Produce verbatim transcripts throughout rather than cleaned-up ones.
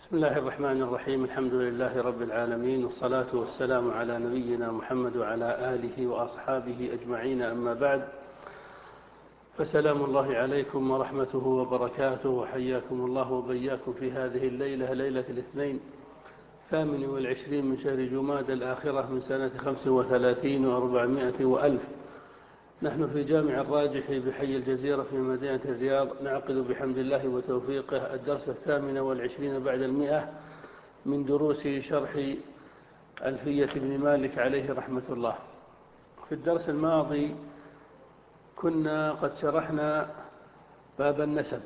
بسم الله الرحمن الرحيم. الحمد لله رب العالمين، والصلاة والسلام على نبينا محمد وعلى آله وأصحابه أجمعين، أما بعد، فسلام الله عليكم ورحمته وبركاته، وحياكم الله وبياكم في هذه الليلة، ليلة الاثنين الثامن والعشرين من شهر جماد الآخرة من سنة خمس وثلاثين وأربعمائة وألف. نحن في جامع الراجح بحي الجزيرة في مدينة الرياض، نعقد بحمد الله وتوفيقه الدرس الثامن والعشرين بعد المئة من دروس شرح ألفية بن مالك عليه رحمة الله. في الدرس الماضي كنا قد شرحنا باب النسب،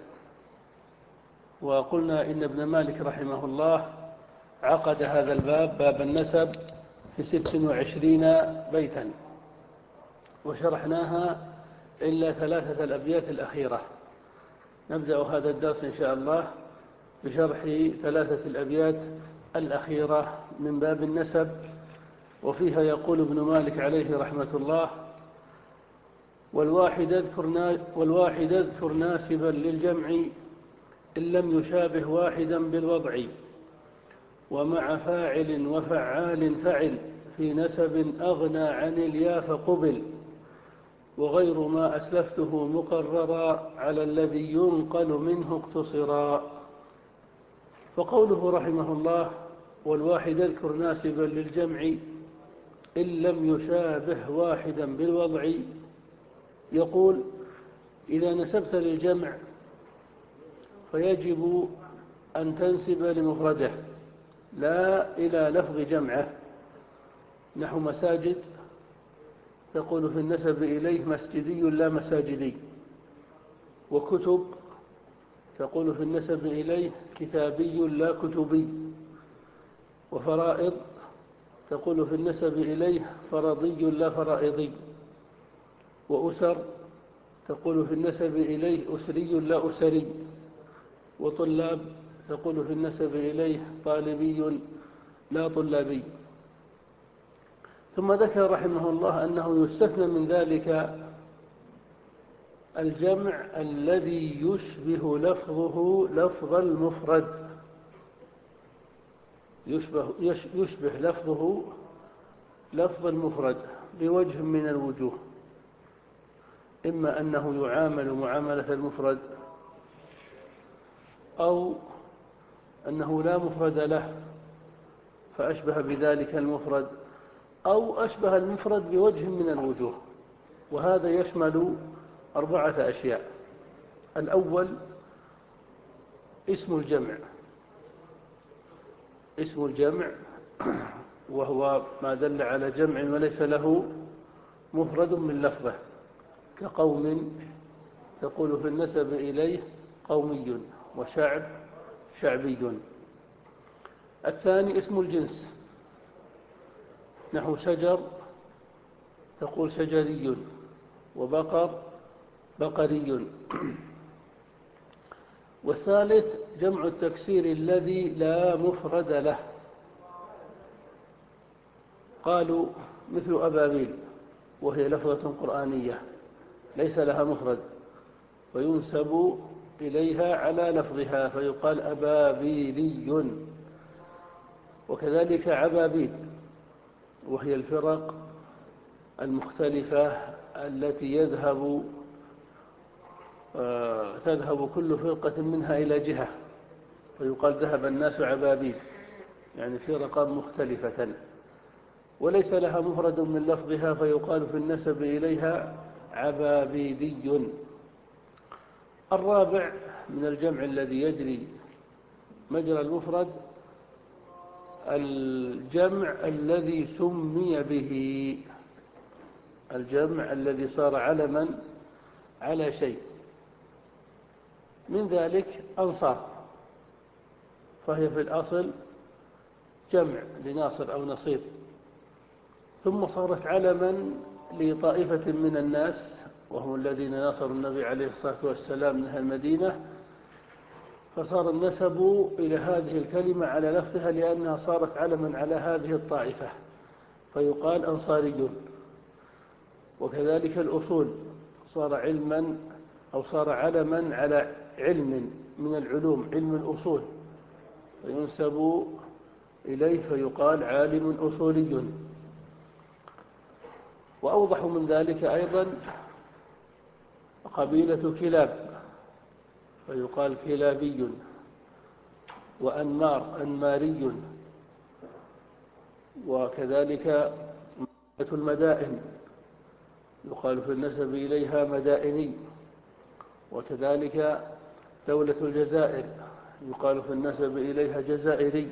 وقلنا إن ابن مالك رحمه الله عقد هذا الباب، باب النسب، في ست وعشرين بيتا، وشرحناها إلا ثلاثة الأبيات الأخيرة. نبدأ هذا الدرس إن شاء الله بشرح ثلاثة الأبيات الأخيرة من باب النسب، وفيها يقول ابن مالك عليه رحمة الله: والواحد اذكر, والواحد اذكر ناسبا للجمع إن لم يشابه واحدا بالوضع، ومع فاعل وفعال فعل في نسب أغنى عن اليا فقبل، وغير ما أسلفته مقررا على الذي ينقل منه اقتصرا. فقوله رحمه الله: والواحد اذكر ناسبا للجمع إن لم يشابه واحدا بالوضع، يقول: إذا نسبت للجمع فيجب أن تنسب لمفرده لا إلى لفظ جمعه، نحو مساجد تقول في النسب إليه مسجدي لا مساجدي، وكتب تقول في النسب إليه كتابي لا كتبي، وفرائض تقول في النسب إليه فرضي لا فرائضي، وأسر تقول في النسب إليه أسري لا أسري، وطلاب تقول في النسب إليه طالبي لا طلابي. ثم ذكر رحمه الله أنه يستثنى من ذلك الجمع الذي يشبه لفظه لفظ المفرد، يشبه, يشبه لفظه لفظ المفرد بوجه من الوجوه: إما أنه يعامل معاملة المفرد، أو أنه لا مفرد له فأشبه بذلك المفرد، أو أشبه المفرد بوجه من الوجوه. وهذا يشمل أربعة أشياء. الأول اسم الجمع، اسم الجمع وهو ما دل على جمع وليس له مفرد من لفظه، كقوم تقول في النسب إليه قومي، وشعب شعبي. الثاني اسم الجنس، نحو شجر تقول شجري، وبقر بقري. والثالث جمع التكسير الذي لا مفرد له، قالوا مثل أبابيل، وهي لفظة قرآنية ليس لها مفرد، فينسب إليها على لفظها فيقال أبابيلي. وكذلك عبابيل، وهي الفرق المختلفة التي يذهب آه تذهب كل فرقة منها إلى جهة، فيقال ذهب الناس عبابيل، يعني فرقة مختلفة وليس لها مفرد من لفظها فيقال في النسب إليها عبابيلي. الرابع من الجمع الذي يجري مجرى المفرد الجمع الذي سمي به، الجمع الذي صار علما على شيء، من ذلك أنصار، فهي في الأصل جمع لناصر أو نصير، ثم صارت علما لطائفة من الناس وهم الذين ناصروا النبي عليه الصلاة والسلام من المدينة، فصار النسب إلى هذه الكلمة على لفظها لأنها صارت علما على هذه الطائفة فيقال أنصاري. وكذلك الأصول صار علما أو صار علما على علم من العلوم، علم الأصول، فينسب إليه فيقال عالم أصولي. وأوضح من ذلك أيضا قبيلة كلاب فيقال كلابي، وأنمار أنماري، وكذلك المدائن يقال في النسب إليها مدائني، وكذلك دولة الجزائر يقال في النسب إليها جزائري،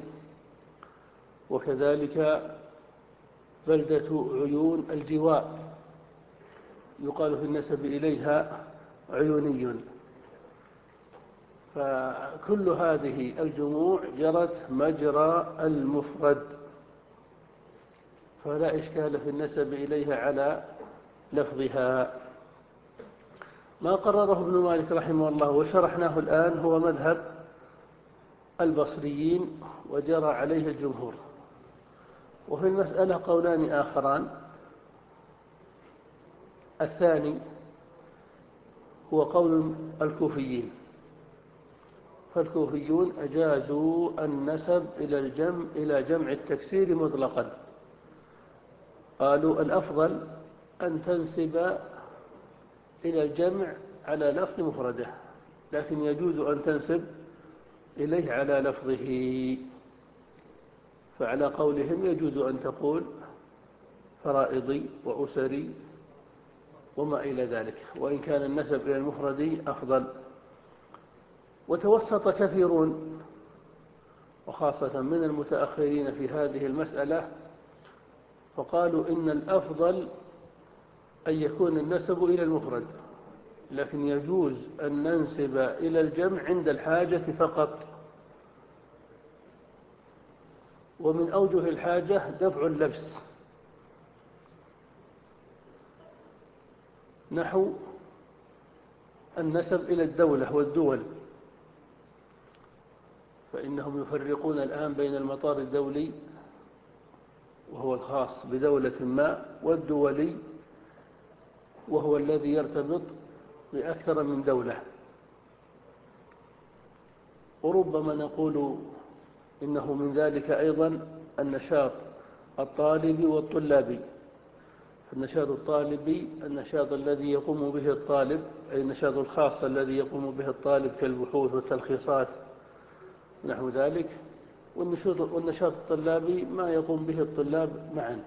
وكذلك بلدة عيون الجواء يقال في النسب إليها عيوني. فكل هذه الجموع جرت مجرى المفرد، فلا إشكال في النسب إليها على لفظها. ما قرره ابن مالك رحمه الله وشرحناه الآن هو مذهب البصريين وجرى عليه الجمهور. وفي المسألة قولان آخران. الثاني هو قول الكوفيين، فالكوفيون أجازوا النسب إلى الجمع إلى جمع التكسير مطلقا، قالوا الأفضل أن تنسب إلى الجمع على لفظ مفرده، لكن يجوز أن تنسب إليه على لفظه. فعلى قولهم يجوز أن تقول فرائضي وأسري وما إلى ذلك، وإن كان النسب إلى المفرد أفضل. وتوسط كثيرون وخاصة من المتأخرين في هذه المسألة، فقالوا إن الأفضل أن يكون النسب إلى المفرد، لكن يجوز أن ننسب إلى الجمع عند الحاجة فقط. ومن أوجه الحاجة دفع اللبس، نحو النسب إلى الدولة والدول، فإنهم يفرقون الآن بين المطار الدولي وهو الخاص بدولة ما، والدولي وهو الذي يرتبط بأكثر من دولة. وربما نقول إنه من ذلك أيضا النشاط الطالبي والطلابي. النشاط الطالبي النشاط الذي يقوم به الطالب، أي النشاط الخاص الذي يقوم به الطالب كالبحوث والتلخيصات نحو ذلك، والنشاط الطلابي ما يقوم به الطلاب معا.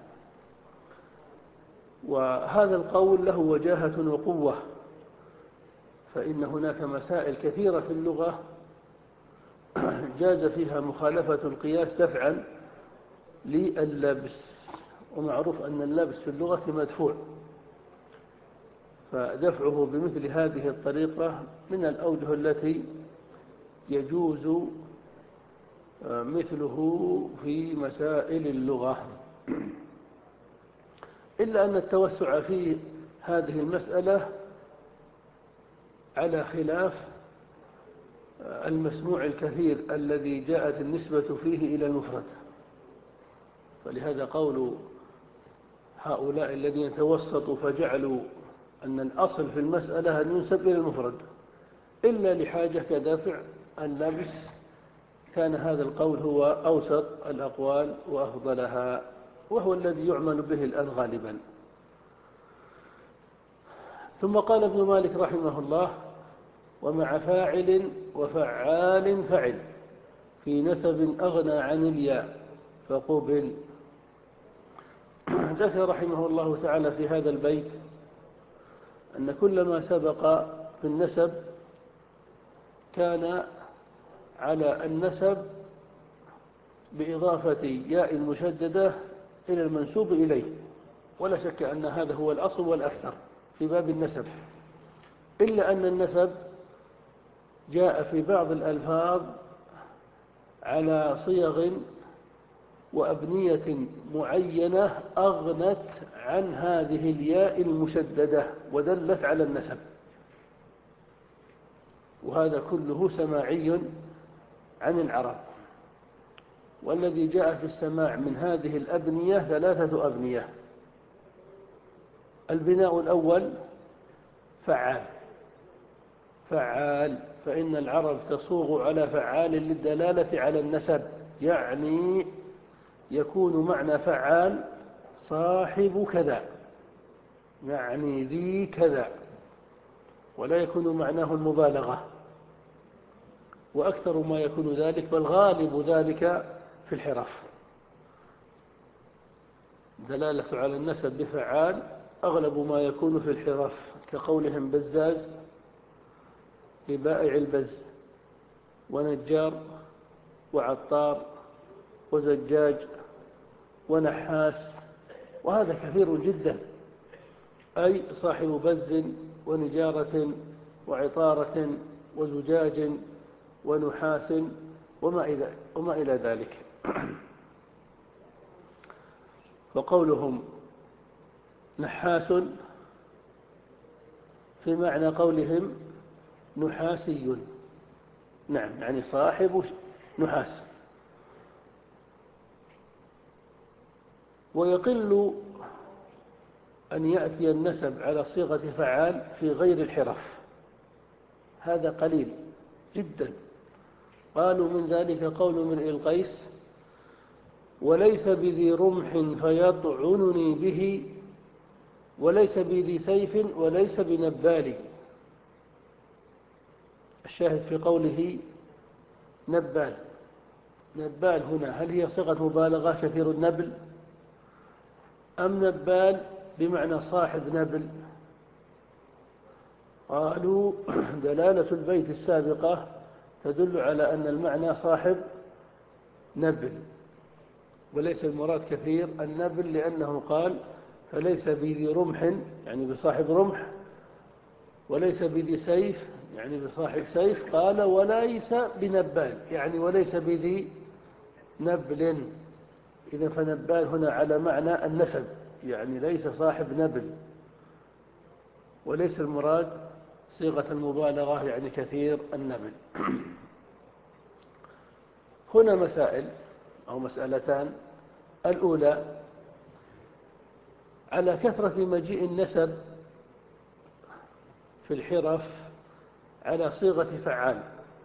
وهذا القول له وجاهة وقوة، فإن هناك مسائل كثيرة في اللغة جاز فيها مخالفة القياس دفعا لللبس، ومعروف أن اللبس في اللغة مدفوع، فدفعه بمثل هذه الطريقة من الأوجه التي يجوز مثله في مسائل اللغة. إلا أن التوسع في هذه المسألة على خلاف المسموع الكثير الذي جاءت النسبة فيه إلى المفرد. فلهذا قول هؤلاء الذين توسطوا فجعلوا أن الأصل في المسألة أن ينسب إلى المفرد إلا لحاجة كدافع اللبس، كان هذا القول هو أوسط الأقوال وأفضلها، وهو الذي يعمل به الآن غالبا. ثم قال ابن مالك رحمه الله: ومع فاعل وفعال فعل في نسب أغنى عن الياء فقبل. ذكر رحمه الله تعالى في هذا البيت أن كل ما سبق في النسب كان على النسب بإضافة ياء مشددة إلى المنسوب إليه، ولا شك أن هذا هو الأصل والأكثر في باب النسب، إلا أن النسب جاء في بعض الألفاظ على صيغ وأبنية معينة أغنت عن هذه الياء المشددة ودلت على النسب، وهذا كله سماعي عن العرب. والذي جاء في السماع من هذه الأبنية ثلاثة أبنية: البناء الأول فعال، فعال، فإن العرب تصوغ على فعال للدلالة على النسب، يعني يكون معنى فعال صاحب كذا، يعني ذي كذا، ولا يكون معناه المبالغة. وأكثر ما يكون ذلك، بل غالب ذلك في الحرف. دلالة على النسب بفعال أغلب ما يكون في الحرف، كقولهم بزاز لبائع البز، ونجار وعطار وزجاج ونحاس، وهذا كثير جدا، أي صاحب بز ونجارة وعطارة وزجاج ونحاس وما إلى, وما إلى ذلك. وقولهم نحاس في معنى قولهم نحاسي، نعم، يعني صاحب نحاس. ويقل أن يأتي النسب على صيغة فعال في غير الحرف، هذا قليل جدا. قالوا من ذلك قول امرئ القيس: وليس بذي رمح فيطعنني به، وليس بذي سيف، وليس بنبال. الشاهد في قوله نبال. نبال هنا هل هي صيغة مبالغة كثير النبل، أم نبال بمعنى صاحب نبل؟ قالوا دلالة البيت السابقة تدل على أن المعنى صاحب نبل، وليس المراد كثير النبل، لأنه قال فليس بذي رمح يعني بصاحب رمح، وليس بذي سيف يعني بصاحب سيف، قال وليس بنبال يعني وليس بذي نبل. إذا فنبال هنا على معنى النسب، يعني ليس صاحب نبل، وليس المراد صيغة المبالغة يعني كثير النبل. هنا مسائل أو مسألتان. الأولى: على كثرة مجيء النسب في الحرف على صيغة فعال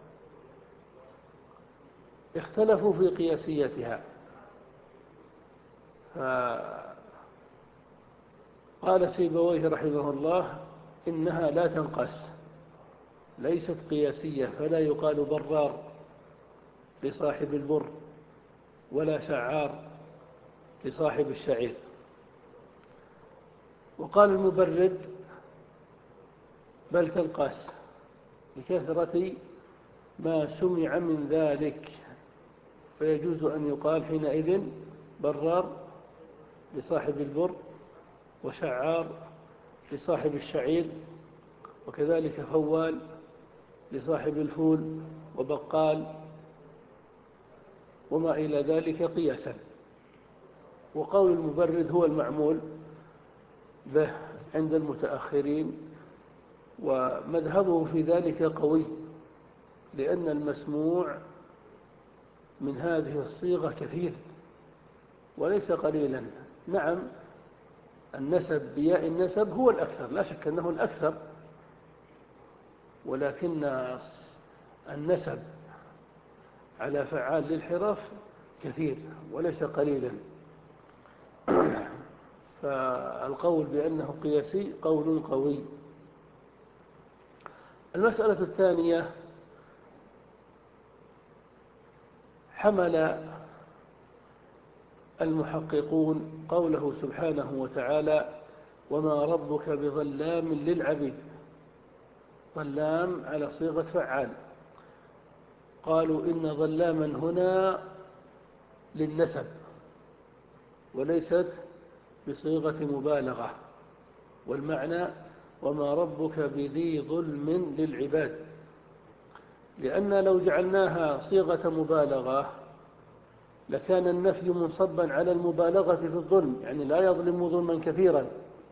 اختلفوا في قياسيتها. قال سيبويه رحمه الله: إنها لا تنقاس، ليست قياسية، فلا يقال برار لصاحب البر، ولا شعار لصاحب الشعير. وقال المبرد: بل تنقاس لكثرة ما سمع من ذلك، فيجوز أن يقال حينئذ برار لصاحب البر، وشعار لصاحب الشعير، وكذلك فوال لصاحب الفول، وبقال وما إلى ذلك قياسا. وقول المبرد هو المعمول به عند المتأخرين، ومذهبه في ذلك قوي، لأن المسموع من هذه الصيغة كثير وليس قليلا. نعم، النسب بياء النسب هو الأكثر، لا شك أنه الأكثر، ولكن النسب على فعال للحرف كثير وليس قليلا. فالقول بأنه قياسي قول قوي. المسألة الثانية: حمل المحققون قوله سبحانه وتعالى: وما ربك بظلام للعبيد، ظلام على صيغة فعال. قالوا إن ظلاما هنا للنسب وليست بصيغة مبالغة، والمعنى وما ربك بذي ظلم للعباد، لأن لو جعلناها صيغة مبالغة لكان النفي منصبا على المبالغة في الظلم، يعني لا يظلم ظلما كثيرا،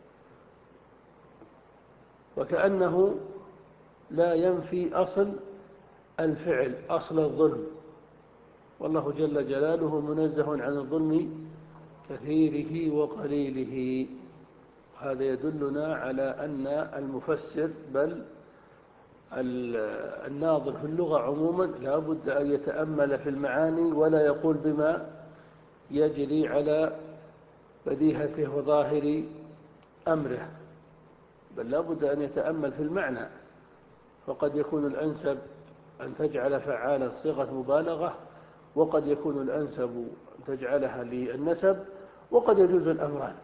وكأنه لا ينفي أصل الفعل، أصل الظلم، والله جل جلاله منزه عن الظلم كثيره وقليله. هذا يدلنا على أن المفسر بل الناظر في اللغة عموما لا بد أن يتأمل في المعاني ولا يقول بما يجري على بديهته وظاهر أمره، بل لا بد أن يتأمل في المعنى. فقد يكون الأنسب أن تجعل فعالا صيغة مبالغة، وقد يكون الأنسب أن تجعلها للنسب، وقد يجوز الأمران.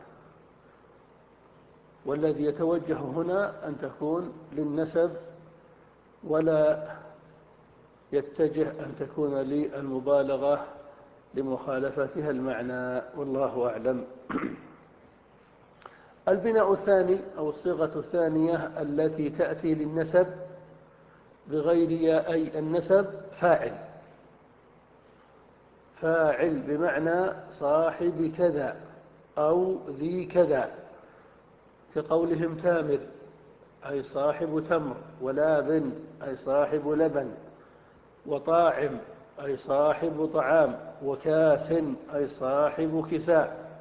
والذي يتوجه هنا أن تكون للنسب، ولا يتجه أن تكون للمبالغة لمخالفتها المعنى، والله أعلم. البناء الثاني أو الصيغة الثانية التي تأتي للنسب بغير ياء أي النسب فاعل. فاعل بمعنى صاحب كذا أو ذي كذا، كقولهم تامر أي صاحب تمر، ولابن أي صاحب لبن، وطاعم أي صاحب طعام، وكاس أي صاحب كساء.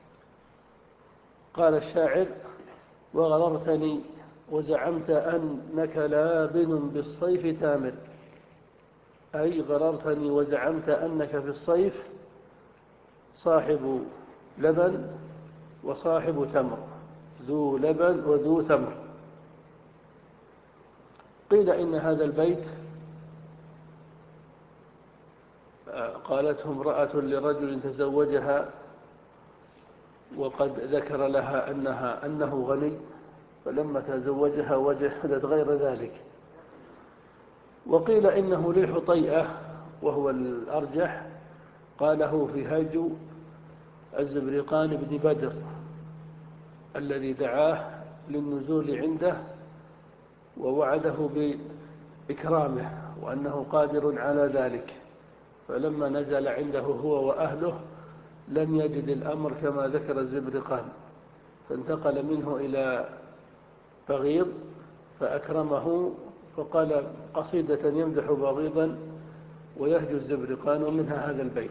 قال الشاعر: وغررتني وزعمت أنك لابن بالصيف تامر، أي غررتني وزعمت أنك في الصيف صاحب لبن وصاحب تمر، ذو لبن وذو تمر. قيل إن هذا البيت قالته امرأة لرجل تزوجها وقد ذكر لها أنها أنه غني، فلما تزوجها وجدت غير ذلك. وقيل إنه للحطيئة، وهو الأرجح، قاله في هج الزبرقان بن بدر الذي دعاه للنزول عنده ووعده بإكرامه وأنه قادر على ذلك، فلما نزل عنده هو وأهله لم يجد الأمر كما ذكر الزبرقان، فانتقل منه إلى بغيض فأكرمه، فقال قصيدة يمدح بغيضا ويهجو الزبرقان، ومنها هذا البيت.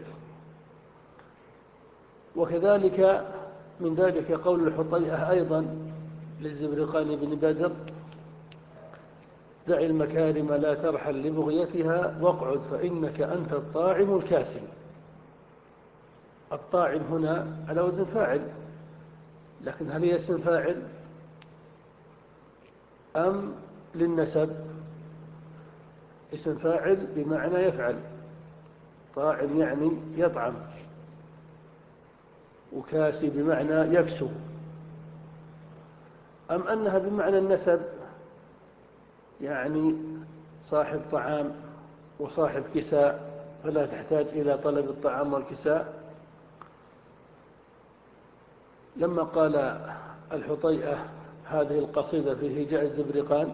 وكذلك من ذلك قول الحطيئة أيضا للزبرقان بن بدر: دع المكارم لا ترحل لبغيتها واقعد فإنك أنت الطاعم الكاسم. الطاعم هنا على وزن فاعل، لكن هل هي اسم فاعل أم للنسب؟ اسم فاعل بمعنى يفعل، طاعم يعني يطعم، وكاسي بمعنى يكسو. أم أنها بمعنى النسب يعني صاحب طعام وصاحب كساء، فلا تحتاج إلى طلب الطعام والكساء. لما قال الحطيئة هذه القصيدة في هجاء الزبرقان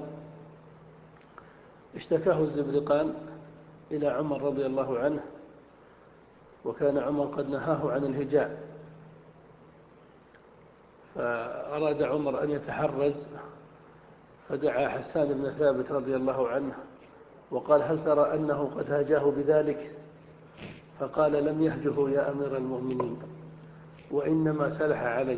اشتكاه الزبرقان إلى عمر رضي الله عنه، وكان عمر قد نهاه عن الهجاء، فأراد عمر أن يتحرز، فدعا حسان بن ثابت رضي الله عنه وقال: هل ترى أنه قد هاجاه بذلك؟ فقال: لم يهجه يا أمير المؤمنين، وإنما سلح عليه.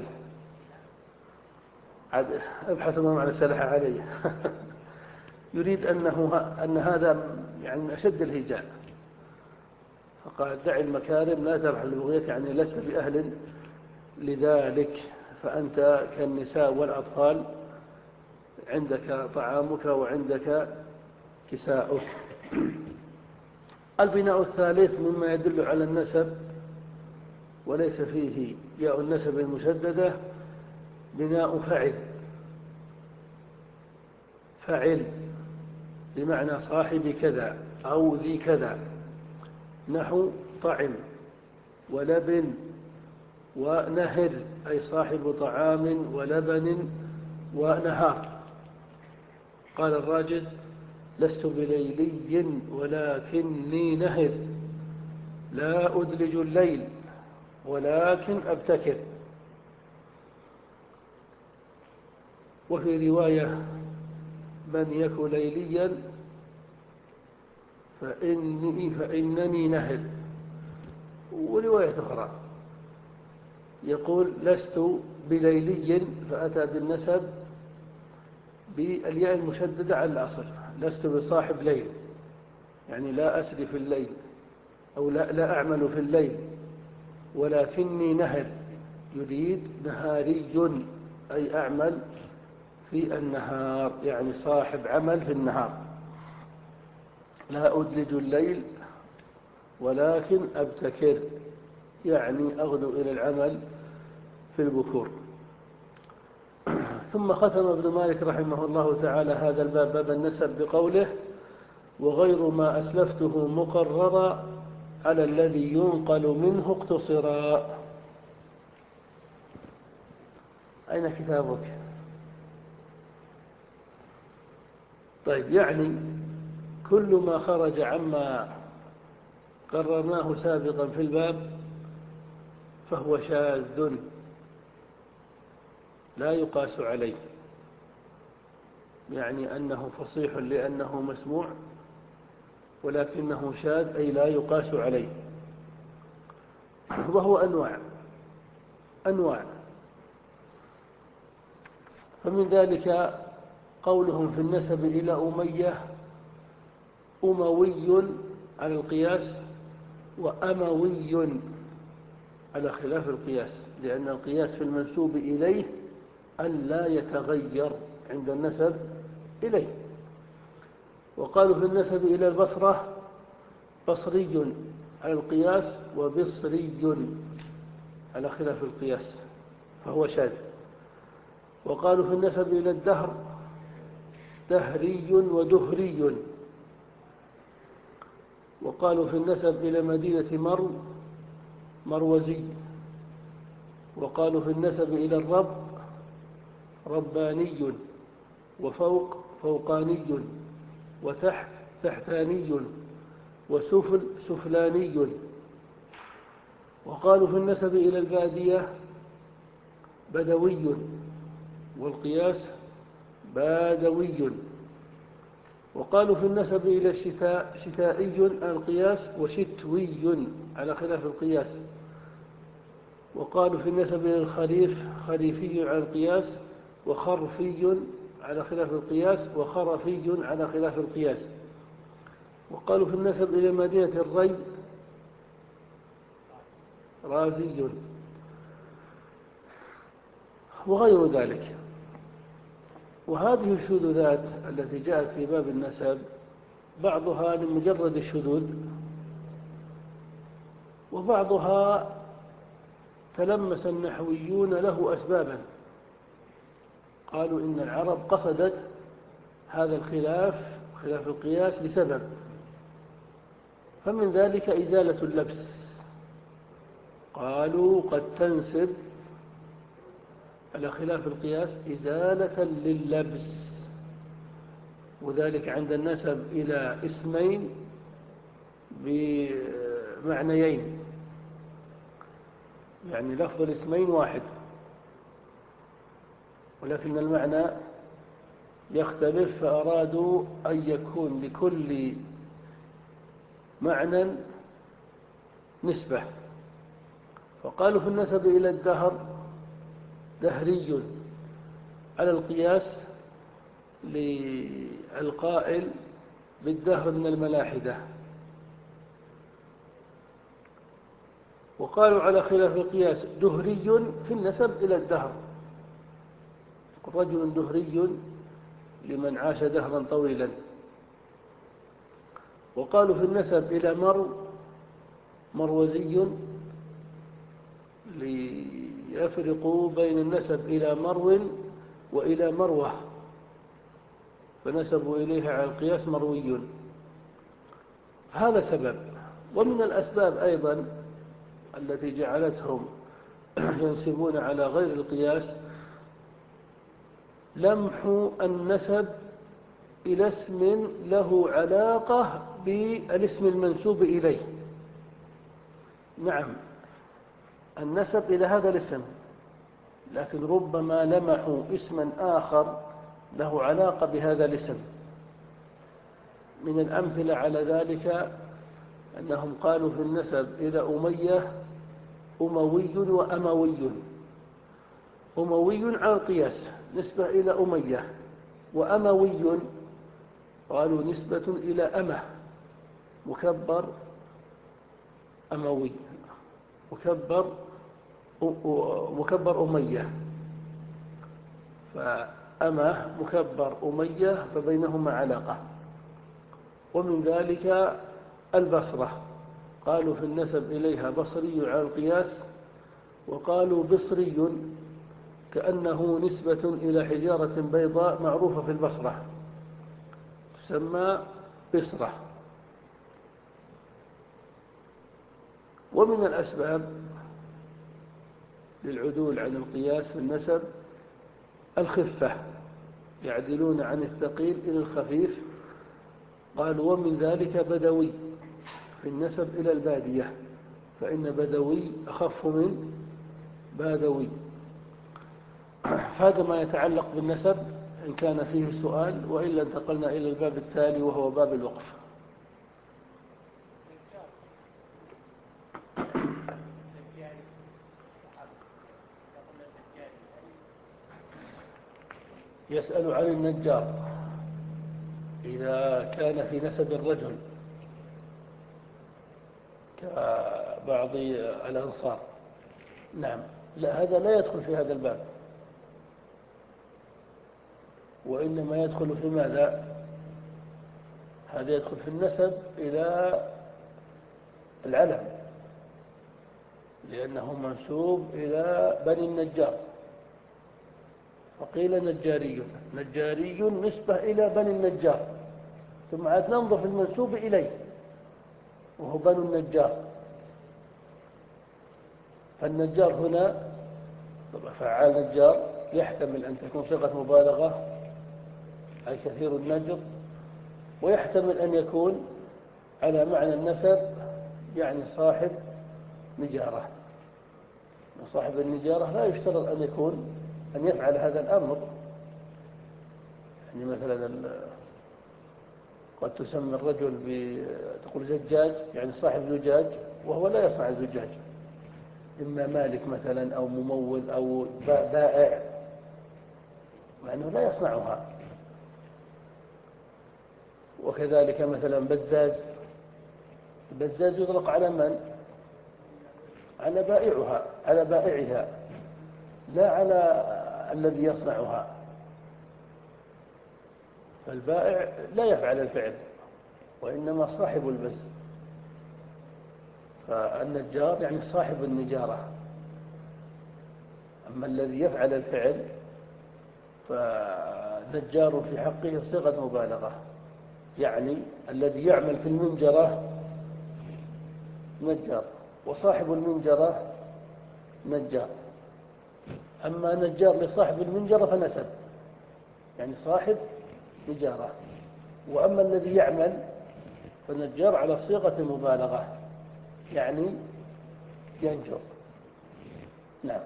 ابحث ما معنى سلح عليه. يريد أنه أن هذا يعني من أشد الهجاء. فقال: دع المكارم لا ترحل لبغيتها، يعني لست بأهل لذلك، فأنت كالنساء والأطفال، عندك طعامك وعندك كساؤك. البناء الثالث مما يدل على النسب وليس فيه ياء النسب المشددة: بناء فعل. فعل بمعنى صاحب كذا أو ذي كذا، نحو طعم ولبن ونهر أي صاحب طعام ولبن ونهار. قال الراجز: لست بليلي ولكني نهر، لا أدلج الليل ولكن أبتكر. وفي رواية: من يك ليليا فإني, فإنني نهر. ورواية أخرى يقول: لست بليلي، فأتى بالنسب بالياء المشددة على الأصل، لست بصاحب ليل، يعني لا أسري في الليل أو لا, لا أعمل في الليل، ولكني نهر، يريد نهاري أي أعمل في النهار، يعني صاحب عمل في النهار، لا أدلج الليل ولكن أبتكر، يعني أغدو إلى العمل في البكور. ثم ختم ابن مالك رحمه الله تعالى هذا الباب، باب النسب، بقوله: وغير ما أسلفته مقررا على الذي ينقل منه اقتصرا. أين كتابك؟ طيب، يعني كل ما خرج عما قررناه سابقا في الباب فهو شاذ لا يقاس عليه، يعني أنه فصيح لأنه مسموع، ولكنه شاذ أي لا يقاس عليه. وهو أنواع أنواع فمن ذلك قولهم في النسب إلى أمية: أموي على القياس، وأموي على خلاف القياس، لأن القياس في المنسوب إليه أن لا يتغير عند النسب إليه. وقالوا في النسب إلى البصرة: بصري على القياس، وبصري على خلاف القياس، فهو شاذ. وقالوا في النسب إلى الدهر: دهري ودهري. وقالوا في النسب إلى مدينة مرو: مروزي. وقالوا في النسب إلى الرب: رباني. وفوق: فوقاني. وتحت: تحتاني. وسفل: سفلاني. وقالوا في النسب إلى البادية: بدوي. والقياس: بادوي. وقالوا في النسب إلى الشتاء: شتائي على القياس، وشتوي على خلاف القياس. وقالوا في النسب إلى الخريف: خريفي على القياس، وخرفي على خلاف القياس، وخرفي على خلاف القياس. وقالوا في النسب إلى مدينة الري: رازي، وغير ذلك. وهذه الشذوذات التي جاءت في باب النسب بعضها لمجرد الشذوذ، وبعضها تلمس النحويون له أسبابا، قالوا إن العرب قصدت هذا الخلاف، خلاف القياس، لسبب، فمن ذلك إزالة اللبس. قالوا قد تنسب على خلاف القياس إزالة لللبس، وذلك عند النسب إلى اسمين بمعنيين، يعني لفظ الاسمين واحد ولكن المعنى يختلف، فأرادوا أن يكون لكل معنى نسبة. فقالوا في النسب إلى الدهر: دهري على القياس للقائل بالدهر من الملاحدة. وقالوا على خلاف القياس: دهري في النسب إلى الدهر، رجل دهري لمن عاش دهرا طويلا. وقالوا في النسب إلى مرو: مروزي، ليفرقوا بين النسب إلى مرو وإلى مروة، فنسبوا إليها على القياس مروي. هذا سبب. ومن الأسباب أيضا التي جعلتهم ينسبون على غير القياس لمح النسب إلى اسم له علاقة بالاسم المنسوب إليه. نعم، النسب إلى هذا الاسم، لكن ربما لمحوا اسما آخر له علاقة بهذا الاسم. من الأمثلة على ذلك أنهم قالوا في النسب إلى أمية: أموي وأموي. أموي على القياس نسبة إلى أمية، وأموي قالوا نسبة إلى أمة مكبر أموي مكبر مكبر أمية، فأمة مكبر أمية فبينهما علاقة. ومن ذلك البصرة، قالوا في النسب إليها بصري على القياس، وقالوا بصري كأنه نسبة إلى حجارة بيضاء معروفة في البصرة تسمى بصرة. ومن الأسباب للعدول عن القياس في النسب الخفة، يعدلون عن الثقيل إلى الخفيف. قالوا ومن ذلك بدوي في النسب إلى البادية، فإن بدوي أخف من بادوي. هذا ما يتعلق بالنسب إن كان فيه سؤال، وإلا انتقلنا إلى الباب التالي وهو باب الوقف. يسأل عن النجار إذا كان في نسب الرجل كبعض الأنصار. نعم، لا، هذا لا يدخل في هذا الباب، وإنما يدخل في ماذا؟ هذا يدخل في النسب إلى العلم، لأنه منسوب إلى بني النجار، فقيل نجاري. نجاري نسبة إلى بني النجار، ثم عاد ننظر في المنسوب إليه وهو بنو النجار. فالنجار هنا فعال نجار يحتمل أن تكون صيغة مبالغة أي كثير النجر، ويحتمل أن يكون على معنى النسب يعني صاحب نجارة. وصاحب النجارة لا يشترط أن يكون أن يفعل هذا الأمر. يعني مثلا قد تسمى الرجل تقول زجاج، يعني صاحب زجاج، وهو لا يصنع الزجاج، إما مالك مثلا أو ممول أو بائع، مع أنه لا يصنعها. وكذلك مثلا بزاز، البزاز يطلق على من؟ على بائعها، على بائعها، لا على الذي يصنعها. فالبائع لا يفعل الفعل، وإنما صاحب البز. فالنجار يعني صاحب النجارة. أما الذي يفعل الفعل فنجار في حقه صيغة مبالغة، يعني الذي يعمل في المنجرة نجار، وصاحب المنجرة نجار. أما نجار لصاحب المنجرة فنسب، يعني صاحب نجارة. وأما الذي يعمل فنجار على صيغة المبالغة، يعني ينجر. نعم.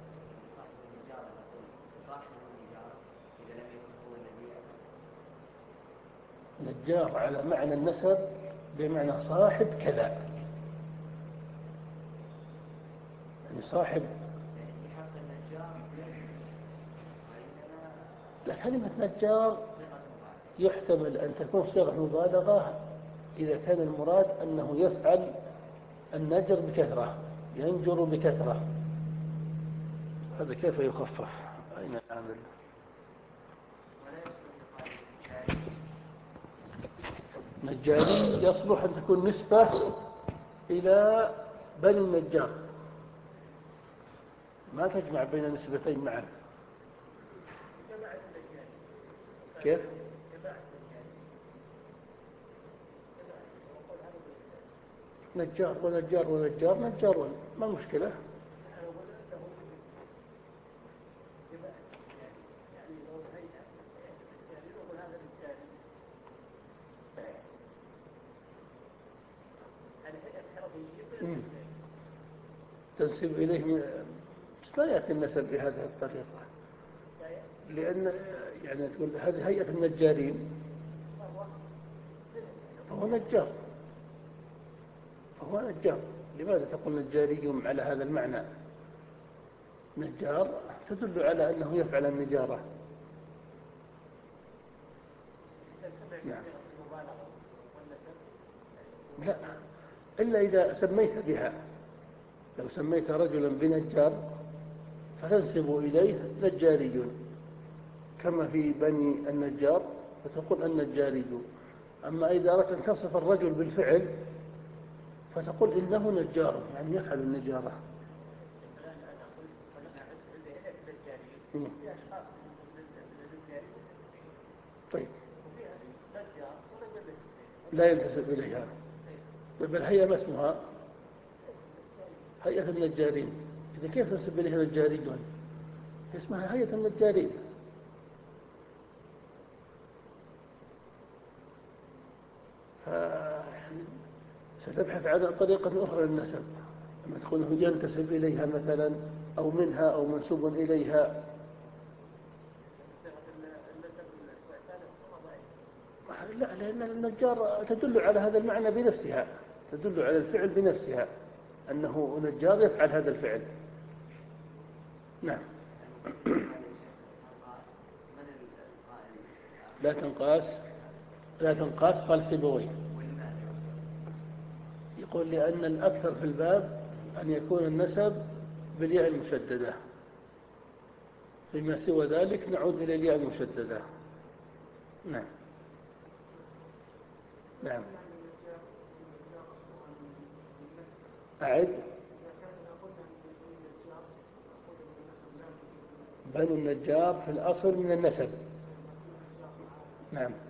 نجار على معنى النسب بمعنى صاحب كذا، يعني صاحب. لا، كلمة نجار يحتمل أن تكون صيغة مبالغة إذا كان المراد أنه يفعل النجر بكثرة، ينجر بكثرة. هذا كيف يخفف؟ أين العامل؟ نجاري يصلح أن تكون نسبة إلى بني النجار، ما تجمع بين نسبتين معا. كيف؟ نجار ونجار ونجار نجار، ما مشكلة. تنسب إليه لا يأتي النسب بهذه الطريقة، لأن يعني تقول هذه هيئة النجارين، فهو نجار، فهو نجار. لماذا تقول نجاري على هذا المعنى؟ نجار تدل على أنه يفعل النجارة. نعم. لا، إلا إذا سميت بها. لو سميت رجلا بنجار فتنسب إليه نجاري، كما في بني النجار فتقول النجاري. أما إذا أردت أن تصف الرجل بالفعل فتقول إنه نجار، يعني يفعل النجارة. طيب، لا ينتسب إليها، بل هي ما اسمها هيئة النجارين. إذا كيف تنسب إليها نجاريون؟ اسمها هيئة النجارين. ستبحث عن طريقة أخرى للنسب، لما تقول ينتسب إليها مثلا أو منها أو منسوب إليها. لا، لأن النجار تدل على هذا المعنى بنفسها، تدل على الفعل بنفسها، أنه نجار يفعل هذا الفعل. نعم. لا تنقاس لا تنقاس قال سيبويه. يقول لأن الأكثر في الباب أن يكون النسب بالياء المشددة، فيما سوى ذلك نعود إلى الياء المشددة. نعم. نعم. أعد. بنو النجار في الأصل من النسب. نعم.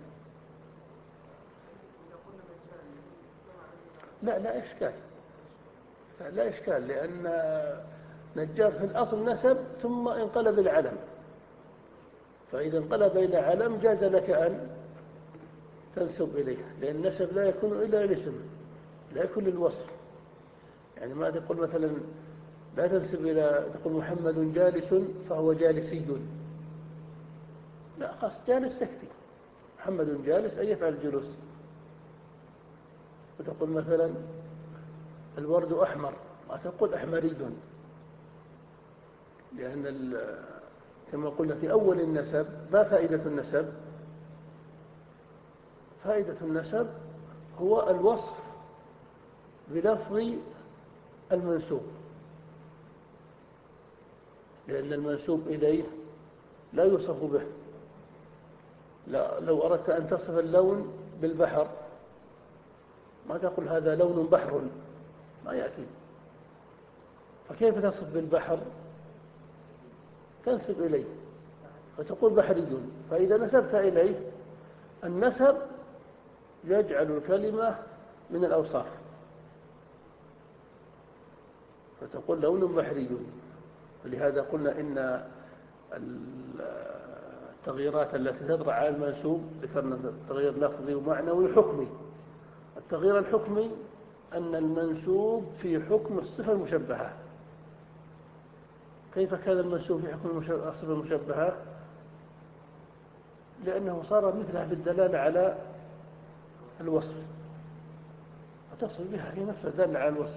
لا لا إشكال لا, لا إشكال لأن نجار في الأصل نسب ثم انقلب العلم، فإذا انقلب إلى علم جاز لك أن تنسب إليه، لأن النسب لا يكون إلا الاسم، لا يكون للوصف. يعني ما تقول مثلا لا تنسب إلى تقول محمد جالس فهو جالسي، لا، خاص جالس تكفي. محمد جالس أي يفعل الجلوس. وتقول مثلا الورد أحمر، ما تقول أحمري، لأن كما قلنا في أول النسب ما فائدة النسب؟ فائدة النسب هو الوصف بلفظ المنسوب، لأن المنسوب إليه لا يوصف به. لا، لو أردت أن تصف اللون بالبحر ما تقول هذا لون بحر، ما يأتي. فكيف تصف بالبحر؟ تنسب إليه فتقول بحري. فإذا نسبت إليه النسب يجعل الكلمة من الأوصاف، فتقول لون بحري. ولهذا قلنا إن التغييرات التي تطرأ على المنسوب ذكرنا التغيير لفظي ومعنوي وحكمي. التغيير الحكمي أن المنسوب في حكم الصفة المشبهة. كيف كان المنسوب في حكم الصفة المشبهة؟ لأنه صار مثلها بالدلالة على الوصف، وتصل بها هي نفسها دالة على الوصف.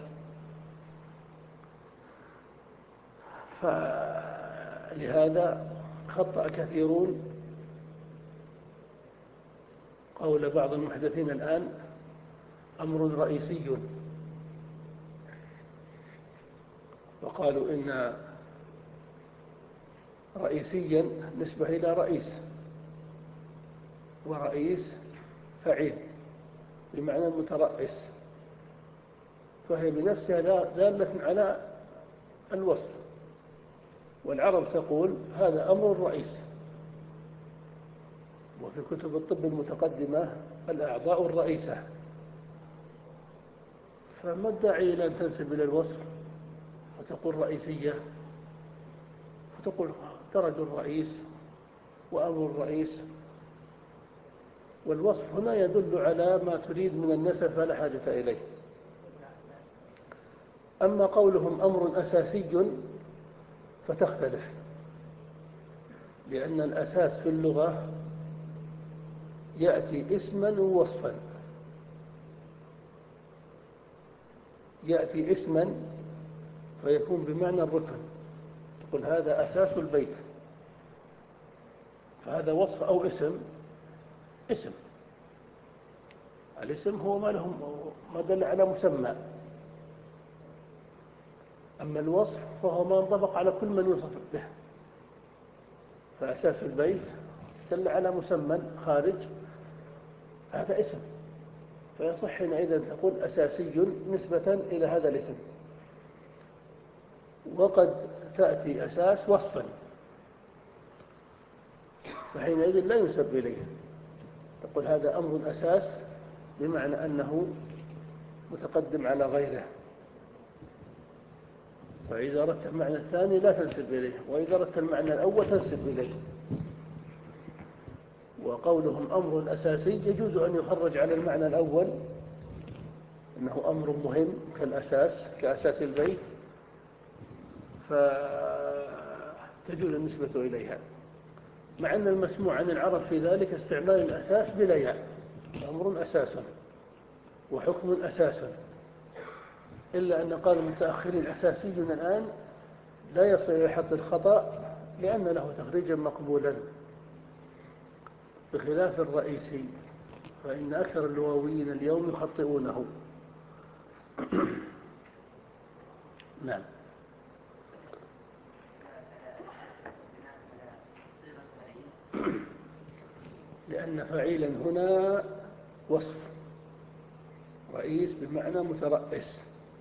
فلهذا خطأ كثيرون قول بعض المحدثين الآن أمر رئيسي، وقالوا إن رئيسيا نسبة إلى رئيس، ورئيس فعيل بمعنى المترأس، فهي بنفسها دالة على الوصف. والعرب تقول هذا أمر رئيس، وفي كتب الطب المتقدمة الأعضاء الرئيسة. فما الداعي إلى أن تنسب إلى الوصف وتقول رئيسية، فتقول درج الرئيس وأمر الرئيس. والوصف هنا يدل على ما تريد من النسب فلا حاجة إليه. أما قولهم أمر أساسي فتختلف، لأن الأساس في اللغة يأتي اسما ووصفا. يأتي اسما فيكون بمعنى الركن، تقول هذا أساس البيت، فهذا وصف أو اسم؟ اسم. الاسم هو ما له ما دل على مسمى، أما الوصف فهو ما ينطبق على كل من يوصف به. فأساس البيت دل على مسمى خارج، هذا اسم، فيصح حينئذ تقول أساسي نسبة إلى هذا الاسم. وقد تأتي أساس وصفا، فحينئذ لا ينسب إليه، تقول هذا أمر أساس بمعنى أنه متقدم على غيره. فإذا أردت المعنى الثاني لا تنسب إليه، وإذا أردت المعنى الأول تنسب إليه. وقولهم أمر أساسي يجوز أن يخرج على المعنى الأول أنه أمر مهم كالأساس، كأساس البيت، فتجوز النسبة إليها، مع أن المسموع عن العرب في ذلك استعمال الأساس بلا ياء، أمر أساس وحكم أساس، إلا أن قال المتأخرين أساسي الآن لا يصل إلى حد الخطأ لأن له تخريجا مقبولا، بخلاف الرئيسي فإن أكثر اللغويين اليوم يخطئونه. نعم. لأن فعيلا هنا وصف، رئيس بمعنى مترأس.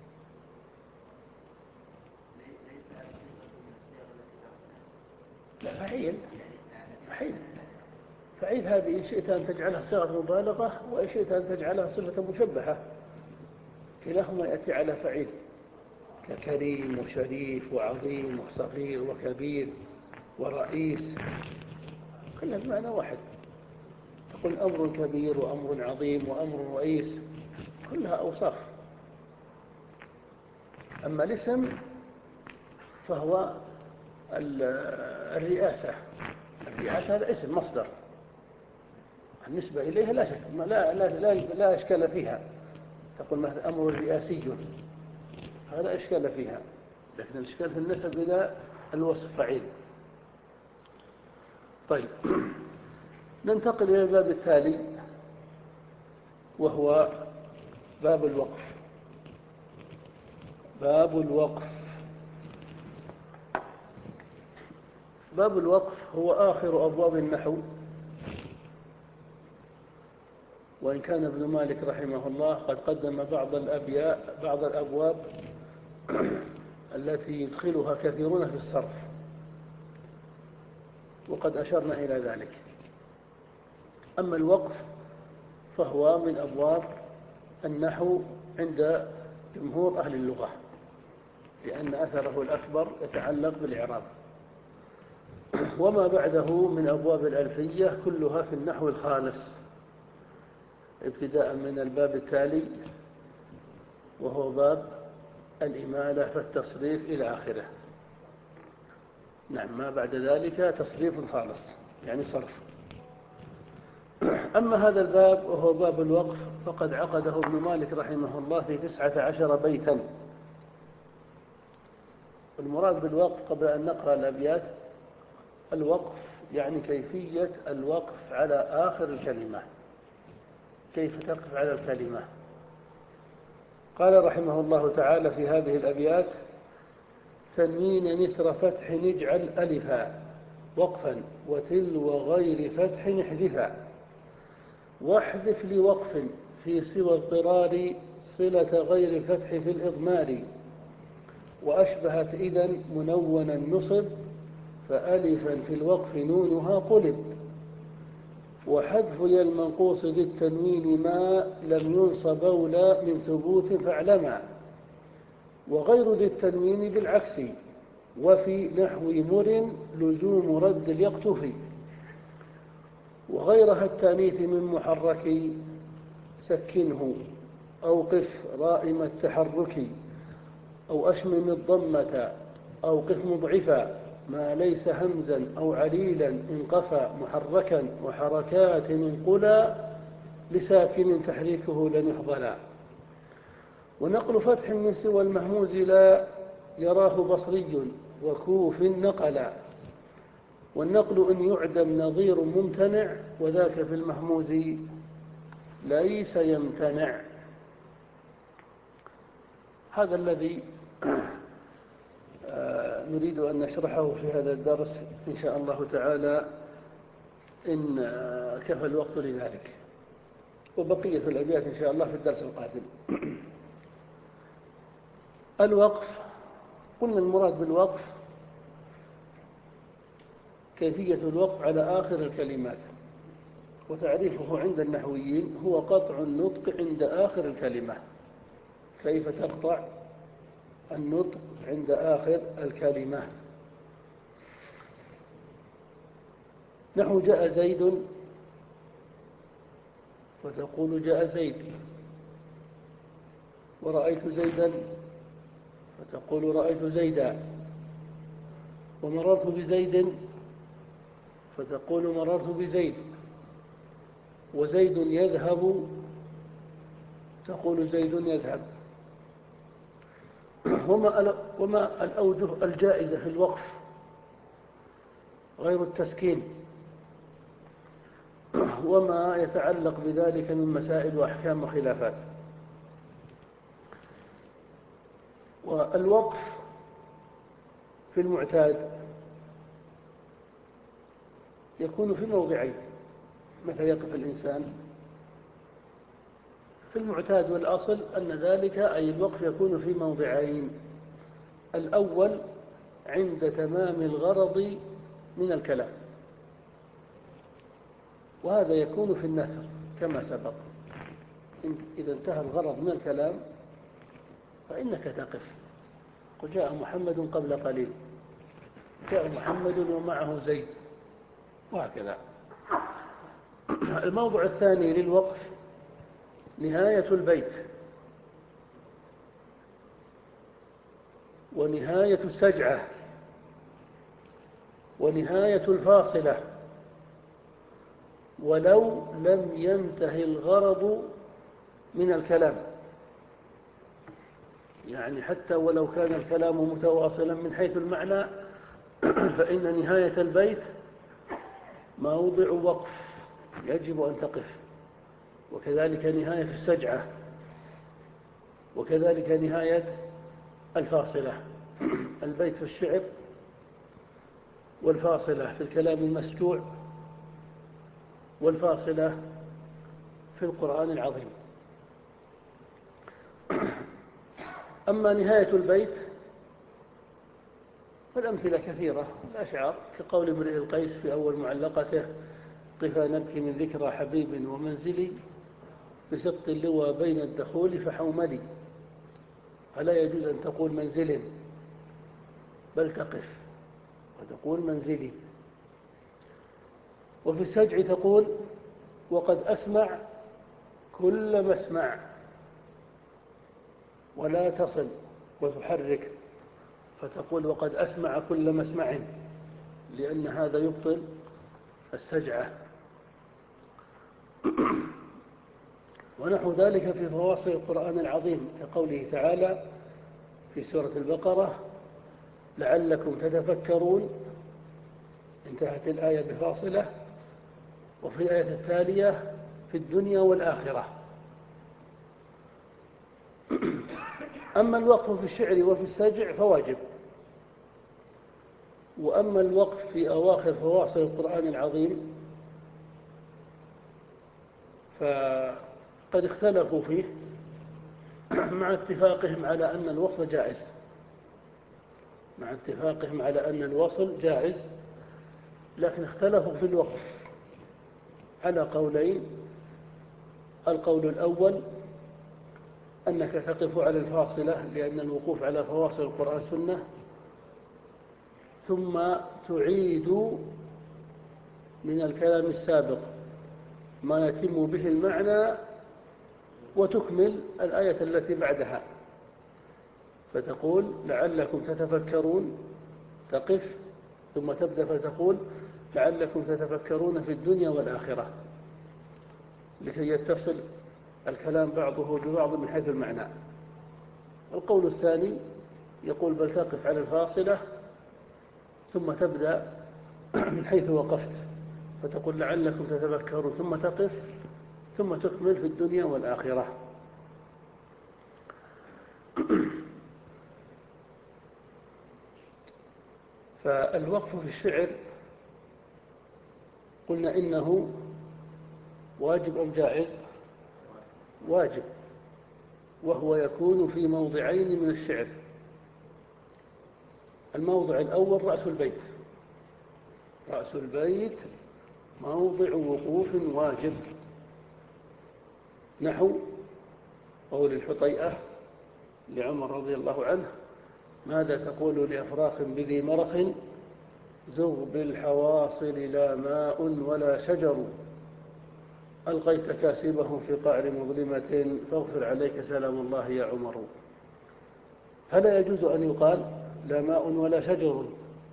لا، فعيل فعيل فعيل هذه إن شئت أن تجعلها صيغة مبالغة وإن شئت أن تجعلها صفة مشبهة، كلاهما يأتي على فعيل، ككريم وشريف وعظيم وصغير وكبير ورئيس، كلها بمعنى واحد. تقول أمر كبير وأمر عظيم وأمر رئيس، كلها أوصاف. أما الاسم فهو الرئاسة، الرئاسة هذا اسم مصدر، النسبة إليها لا شك لا, لا, لا, لا إشكال فيها. تقول مثلا أمر رئاسي، هذا إشكال فيها، لكن الإشكال في النسب إلى الوصف فعيل. طيب، ننتقل إلى الباب التالي وهو باب الوقف. باب الوقف باب الوقف هو آخر أبواب النحو، وإن كان ابن مالك رحمه الله قد قدم بعض الأبياء بعض الأبواب التي يدخلها كثيرون في الصرف، وقد أشرنا إلى ذلك. أما الوقف فهو من أبواب النحو عند جمهور أهل اللغة، لأن أثره الأكبر يتعلق بالإعراب، وما بعده من أبواب الألفية كلها في النحو الخالص، ابتداء من الباب التالي وهو باب الإمالة فالتصريف إلى آخره. نعم، ما بعد ذلك تصريف خالص يعني صرف. أما هذا الباب وهو باب الوقف فقد عقده ابن مالك رحمه الله في تسعة عشر بيتا. المراد بالوقف قبل أن نقرأ الأبيات، الوقف يعني كيفية الوقف على آخر الكلمة، كيف تقف على الكلمة. قال رحمه الله تعالى في هذه الأبيات: تنوين نثر فتح نجعل ألفا وقفا وتلو غير فتح احذفا، واحذف لوقف في سوى اضطرار صلة غير الفتح في الإضمار، وأشبهت إذن منونا نصب فألفا في الوقف نونها قلب، وحذف يا المنقوص بالتنوين ما لم ينصب أولى من ثبوت فاعلما، وغير ذي التنوين بالعكس وفي نحو مر لزوم رد اليقتفي، وغيرها التانيث من محرك سكنه أو قف رائم التحرك، أو أشمم الضمة أو قف مضعفا ما ليس همزا أو عليلا انقفى محركا، وحركات انقلا لساكن تحريكه لن يحضلا، ونقل فتح من سوى المهموز لا يراه بصري وكوف نقلا، والنقل إن يعدم نظير ممتنع وذاك في المهموز ليس يمتنع. هذا الذي نريد أن نشرحه في هذا الدرس إن شاء الله تعالى إن كفى الوقت لذلك، وبقية الأبيات إن شاء الله في الدرس القادم. الوقف، قلنا المراد بالوقف كيفية الوقف على آخر الكلمات، وتعريفه عند النحويين هو قطع النطق عند آخر الكلمة. كيف تقطع النطق عند آخر الكلمة؟ نحو جاء زيد وتقول جاء زيد، ورأيت زيدا فتقول رأيت زيدا، ومررت بزيد فتقول مررت بزيد، وزيد يذهب تقول زيد يذهب. وما وما الأوجه الجائزة في الوقف غير التسكين وما يتعلق بذلك من مسائل وأحكام وخلافات. والوقف في المعتاد يكون في موضعين. متى يقف الإنسان؟ في المعتاد والأصل أن ذلك أي الوقف يكون في موضعين. الأول عند تمام الغرض من الكلام، وهذا يكون في النثر كما سبق. إذا انتهى الغرض من الكلام فإنك تقف. وجاء محمد قبل قليل، جاء محمد ومعه زيد، وهكذا. الموضع الثاني للوقف نهاية البيت ونهاية السجعة ونهاية الفاصلة، ولو لم ينتهي الغرض من الكلام. يعني حتى ولو كان الكلام متواصلا من حيث المعنى فإن نهاية البيت موضع وقف يجب أن تقف، وكذلك نهاية السجعة، وكذلك نهاية الفاصلة. البيت في الشعر، والفاصلة في الكلام المسجوع، والفاصلة في القرآن العظيم. أما نهاية البيت فالأمثلة كثيرة. الأشعار كقول امرئ القيس في أول معلقته: قفا نبكي من ذكرى حبيب ومنزلي بسط اللوى بين الدخول فحوملي. فلا يجوز أن تقول منزل، بل تقف وتقول منزلي. وفي السجع تقول: وقد أسمع كل مسمع، ولا تصل وتحرك فتقول وقد أسمع كل مسمع، لأن هذا يبطل السجعة. ونحو ذلك في فواصل القرآن العظيم كقوله تعالى في سورة البقرة: لعلكم تتفكرون، انتهت الآية بفاصلة. وفي الآية التالية: في الدنيا والآخرة. أما الوقف في الشعر وفي السجع فواجب. وأما الوقف في أواخر فواصل القرآن العظيم فقد اختلفوا فيه مع اتفاقهم على أن الوصل جائز مع اتفاقهم على أن الوصل جائز لكن اختلفوا في الوقف على قولين. القول الأول أنك تقف على الفاصلة، لأن الوقوف على فواصل القرآن سنة، ثم تعيد من الكلام السابق ما يتم به المعنى وتكمل الآية التي بعدها، فتقول لعلكم تتفكرون، تقف، ثم تبدأ فتقول لعلكم تتفكرون في الدنيا والآخرة، لكي يتصل الكلام بعضه ببعض من حيث المعنى. القول الثاني يقول بل تقف على الفاصلة ثم تبدأ من حيث وقفت، فتقول لعلكم تتفكرون ثم تقف ثم تكمل في الدنيا والآخرة. فالوقف في الشعر قلنا إنه واجب أم جائز؟ واجب، وهو يكون في موضعين من الشعر. الموضع الأول رأس البيت، رأس البيت موضع وقوف واجب، نحو قول الحطيئة لعمر رضي الله عنه: ماذا تقول لأفراخ بذي مرخ زغ بالحواصل لا ماء ولا شجر ألقيت كاسبه في قعر مظلمة فاغفر عليك سلام الله يا عمر. فلا يجوز أن يقال لا ماء ولا شجر،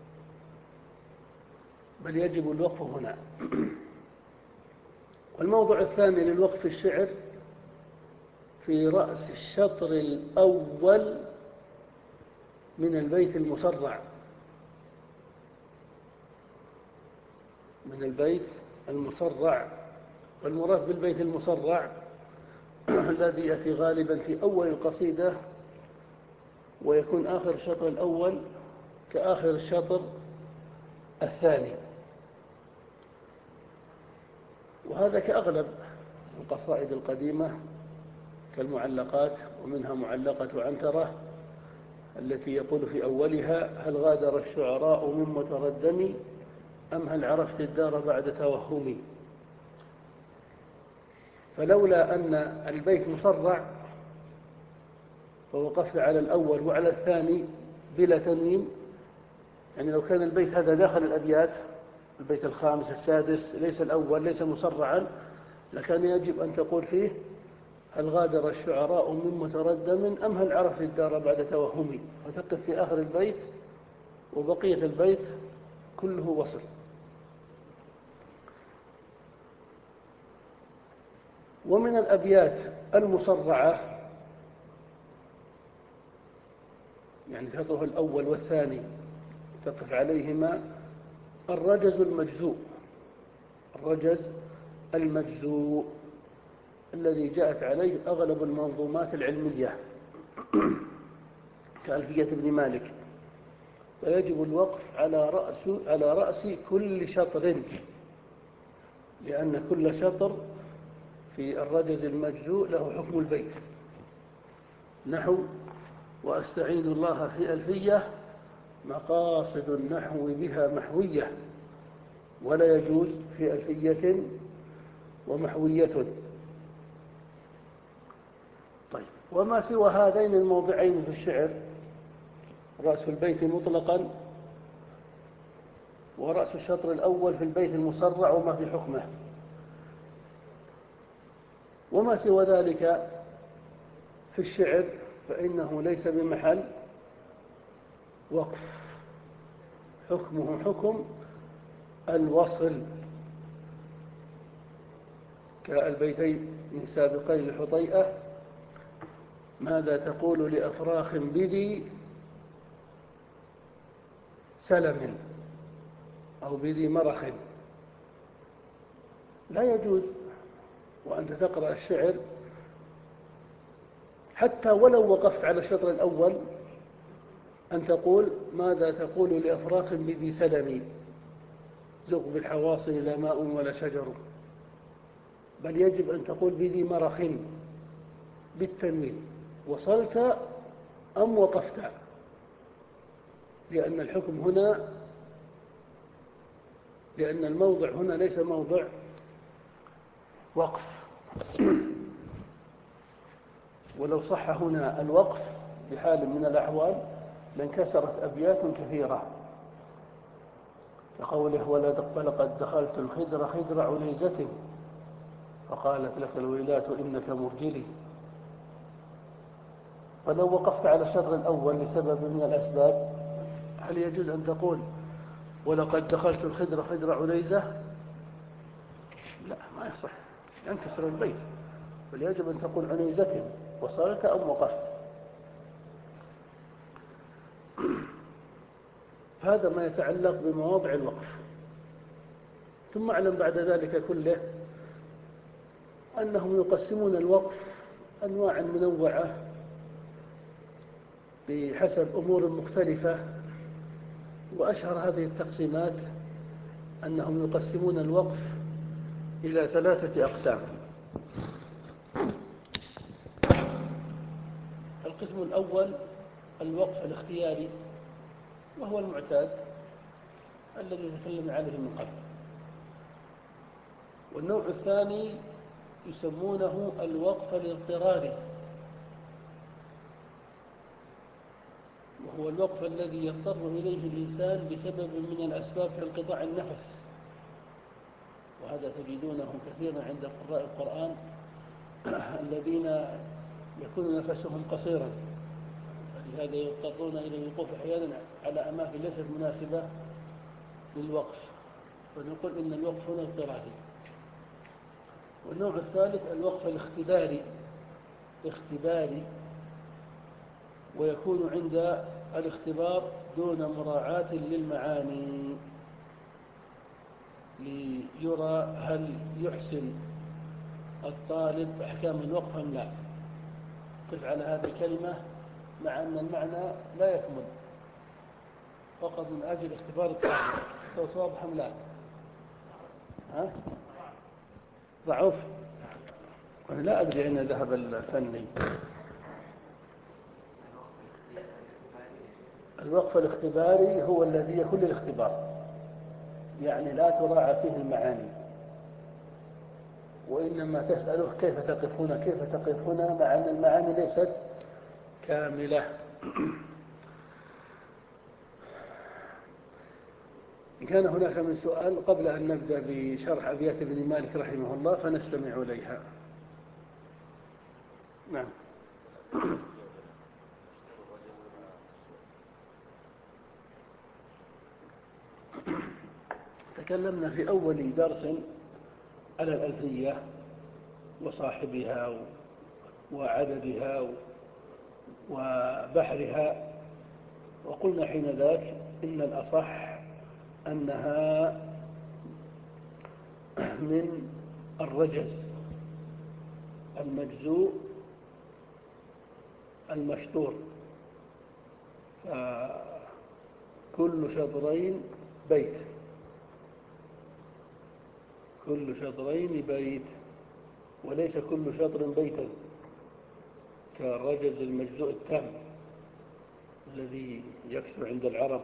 بل يجب الوقف هنا. والموضع الثاني للوقف في الشعر في رأس الشطر الأول من البيت المصرع، من البيت المصرع. والمراد بالبيت المصرع الذي يأتي غالبا في أول القصيدة ويكون آخر الشطر الأول كآخر الشطر الثاني، وهذا كأغلب القصائد القديمة كالمعلقات، ومنها معلقة عنترة التي يقول في أولها: هل غادر الشعراء من متردم أم هل عرفت الدار بعد توهمي. فلولا أن البيت مصرع فوقفت على الأول وعلى الثاني بلا تنوين، يعني لو كان البيت هذا داخل الأبيات، البيت الخامس السادس ليس الأول ليس مصرعا، لكان يجب أن تقول فيه: هل غادر الشعراء من متردم أم هل عرفت الدار بعد توهمي، وتقف في آخر البيت وبقية البيت كله وصل. ومن الأبيات المصرعة يعني شطرها الأول والثاني تقف عليهما الرجز المجزوء، الرجز المجزوء الذي جاءت عليه أغلب المنظومات العلمية كألفية ابن مالك. فيجب الوقف على رأس على رأس كل شطر، لأن كل شطر في الرجز المجزوء له حكم البيت، نحو وأستعين الله في ألفية مقاصد النحو بها محوية، ولا يجوز في ألفية ومحوية. طيب، وما سوى هذين الموضعين في الشعر رأس البيت مطلقا ورأس الشطر الأول في البيت المصرع وما في حكمه، وما سوى ذلك في الشعر فإنه ليس بمحل وقف، حكمه حكم الوصل، كالبيتين من سابقي الحطيئة: ماذا تقول لأفراخ بذي سلم أو بذي مرخ. لا يجوز وأنت تقرأ الشعر حتى ولو وقفت على الشطر الأول أن تقول: ماذا تقول لأفراخ بذي سلم زغ بالحواصل لا ماء ولا شجر، بل يجب أن تقول بذي مرخ بالتنوين، وصلت أم وقفت، لأن الحكم هنا لأن الموضع هنا ليس موضع وقف. ولو صح هنا الوقف بحال من الأحوال لانكسرت أبيات كثيرة، كقوله: ولقد دخلت الخدر خدر عنيزة فقالت لك الويلات إنك مرجلي. فلو وقفت على الشطر الأول لسبب من الأسباب هل يجوز أن تقول ولقد دخلت الخدر خدر عنيزة؟ لا، ما يصح، ينكسر البيت، بل يجب أن تقول عنيزة، وصلت أم وقفت. هذا ما يتعلق بمواضع الوقف. ثم اعلم بعد ذلك كله أنهم يقسمون الوقف أنواع منوعة بحسب أمور مختلفة، وأشهر هذه التقسيمات أنهم يقسمون الوقف إلى ثلاثة أقسام. القسم الأول الوقف الاختياري، وهو المعتاد الذي تكلمنا عليه من قبل. والنوع الثاني يسمونه الوقف الاضطراري، وهو الوقف الذي يضطر إليه الإنسان بسبب من الأسباب كانقطاع النفس، وهذا تجدونه كثيرا عند قراء القرآن الذين يكون نفسهم قصيرا، فلهذا يضطرون إلى الوقوف أحيانا على أماكن ليست مناسبة للوقف، فنقول إن الوقف هنا اضطراري. والنوع الثالث الوقف الاختباري اختباري ويكون عند الاختبار دون مراعاة للمعاني، ليرى هل يحسن الطالب أحكام الوقف أم لا. قف على هذه الكلمة مع أن المعنى لا يكمل، فقط من أجل اختبار الطالب صوت واضح أم لا. ها؟ ضعف؟ أنا لا أدري أين ذهب الفني. الوقف الاختباري هو الذي يكون للاختبار، يعني لا تراعى فيه المعاني، وإنما تسأله كيف تقف هنا كيف تقف هنا، مع أن المعاني ليست كاملة. كان هناك من سؤال قبل أن نبدأ بشرح أبيات ابن مالك رحمه الله، فنستمع إليها. نعم. تكلمنا في أول درس على الألفية وصاحبها وعددها وبحرها، وقلنا حين ذاك إن الأصح أنها من الرجز المجزوء المشطور، كل شطرين بيت كل شطرين بيت وليس كل شطر بيتا كالرجز المجزوء التام الذي يكثر عند العرب،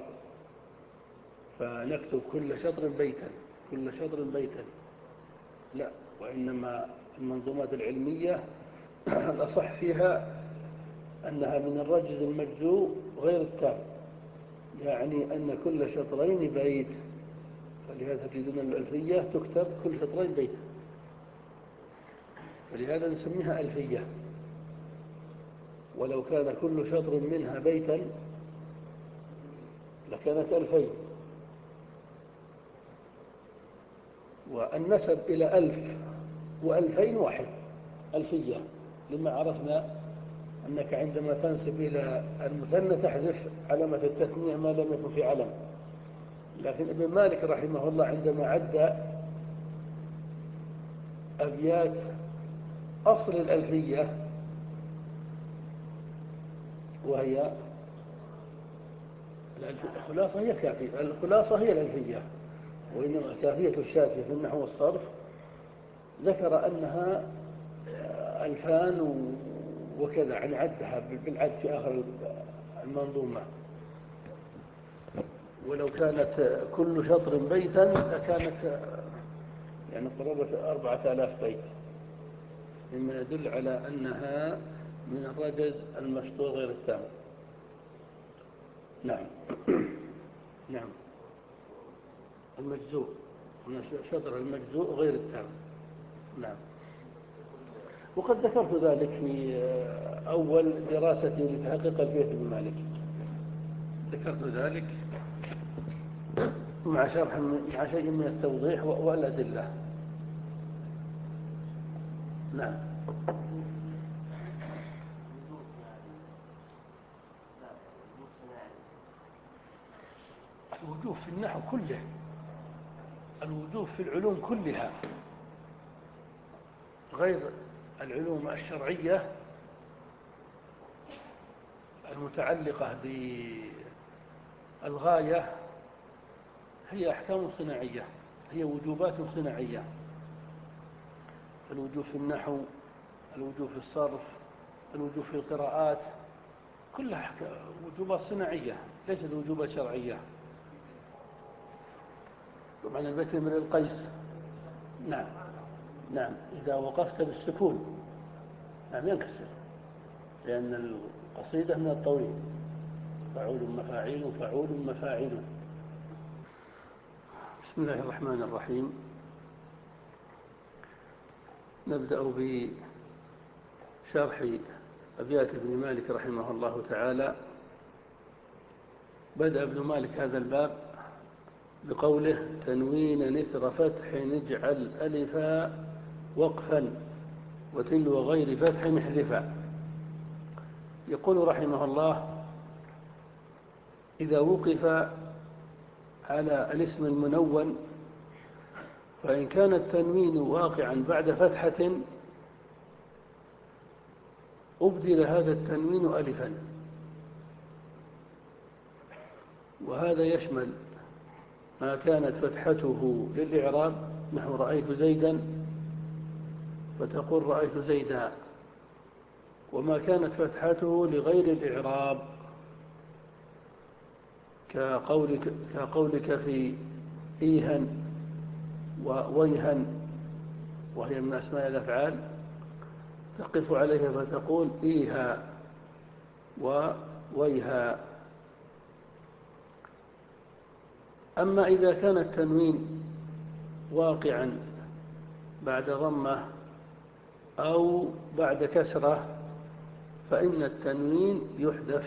فنكتب كل شطر بيتا كل شطر بيتا لا، وإنما المنظومات العلمية الأصح فيها أنها من الرجز المجزوء غير التام، يعني أن كل شطرين بيت، فلهذا تجدون الألفية تكتب كل شطرين بيت، فلهذا نسميها ألفية. ولو كان كل شطر منها بيتا لكانت ألفين. والنسب إلى ألف وألفين واحد ألفية، لما عرفنا أنك عندما تنسب إلى المثنى تحذف علامة التثنية ما لم يكن في علم. لكن ابن مالك رحمه الله عندما عد أبيات أصل الألفية، وهي الخلاصة هي كافية الخلاصة هي الألفية، وإنما كافية الشافعي في النحو والصرف ذكر أنها ألفان وكذا، يعني عدها بالعد في آخر المنظومة. ولو كانت كل شطر بيتا لكانت يعني قرابة أربعة آلاف بيت، مما يدل على أنها من الرجز المشطور غير التام. نعم. نعم المجزوء، شطر المجزوء غير التام. نعم. وقد ذكرت ذلك في أول دراستي لتحقيق ألفية ابن مالك، ذكرت ذلك مع شرح مع شيء من التوضيح والأدلة. نعم. الوجوه في النحو كله، الوجوه في العلوم كلها غير العلوم الشرعية المتعلقة بالغاية هي أحكام صناعية، هي وجوبات صناعية، الوجوب في النحو، الوجوب في الصرف، الوجوب في القراءات، كلها وجوبات صناعية ليست وجوبات شرعية. طبعا البيت من القيس، نعم نعم إذا وقفت بالسكون نعم ينكسر، لأن القصيدة من الطويل، فعول مفاعيل فعول مفاعيل. بسم الله الرحمن الرحيم. نبدأ بشرح أبيات ابن مالك رحمه الله تعالى. بدأ ابن مالك هذا الباب بقوله: تنوين نثر فتح نجعل ألفا وقفا وتلو غير فتح محذفا. يقول رحمه الله: إذا وقف على الاسم المنون فإن كان التنوين واقعا بعد فتحة أبدل هذا التنوين ألفا، وهذا يشمل ما كانت فتحته للإعراب، نحو رأيت زيدا فتقول رأيت زيدا، وما كانت فتحته لغير الإعراب كقولك, كقولك في إيها وويها، وهي من أسماء الأفعال، تقف عليها فتقول إيها وويها. أما إذا كان التنوين واقعا بعد ضمة أو بعد كسرة فإن التنوين يحذف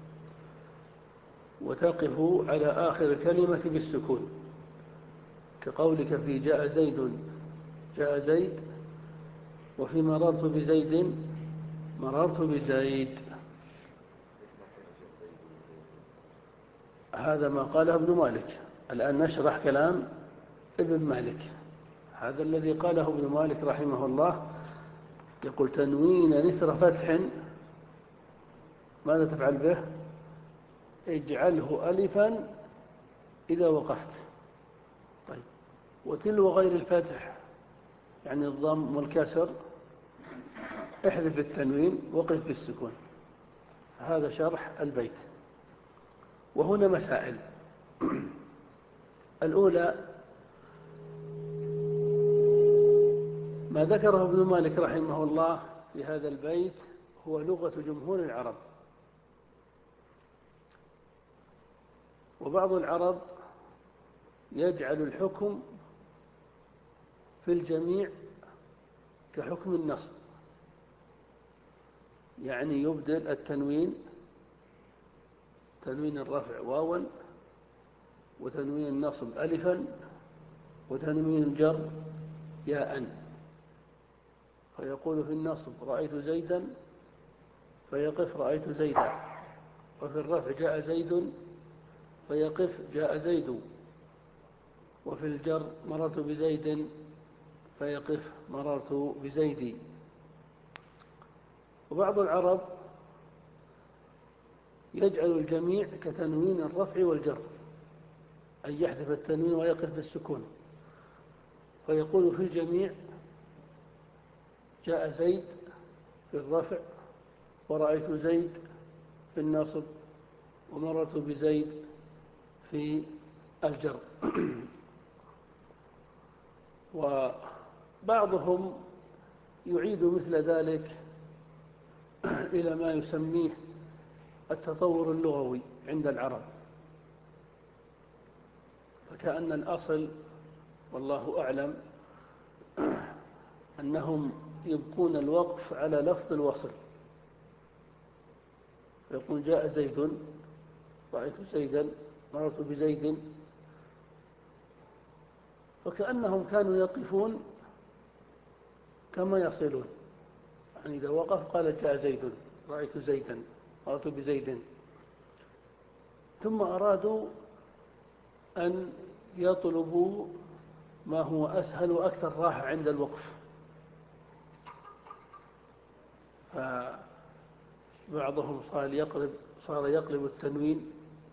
وتقف على آخر الكلمة بالسكون، كقولك في جاء زيد جاء زيد، وفي مررت بزيد مررت بزيد. هذا ما قاله ابن مالك. الآن نشرح كلام ابن مالك. هذا الذي قاله ابن مالك رحمه الله، يقول: تنوين نثر فتح ماذا تفعل به؟ اجعله ألفا إذا وقفت. طيب، وتلو غير الفتح يعني الضم والكسر احذف التنوين وقف بالسكون. هذا شرح البيت. وهنا مسائل. الأولى ما ذكره ابن مالك رحمه الله في هذا البيت هو لغة جمهور العرب، وبعض العرب يجعل الحكم في الجميع كحكم النصب، يعني يبدل التنوين، تنوين الرفع واوا، وتنوين النصب ألفا، وتنوين الجر ياء، فيقول في النصب رأيت زيدا فيقف رأيت زيدا، وفي الرفع جاء زيد فيقف جاء زيد، وفي الجر مررت بزيد فيقف مررت بزيدي. وبعض العرب يجعل الجميع كتنوين الرفع والجر، أي يحذف التنوين ويقف بالسكون، فيقول في الجميع جاء زيد في الرفع، ورأيت زيد في النصب، ومررت بزيد في الجر. وبعضهم يعيد مثل ذلك إلى ما يسميه التطور اللغوي عند العرب، فكأن الأصل والله أعلم أنهم يبقون الوقف على لفظ الوصل، يقول جاء زيد رأيت زيدا مررت بزيد، فكأنهم كانوا يقفون كما يصلون، يعني إذا وقف قال جاء زيد رأيت زيدا مررت بزيد، ثم أرادوا أن يطلبوا ما هو أسهل وأكثر راحة عند الوقف، فبعضهم صار يقلب صار يقلب التنوين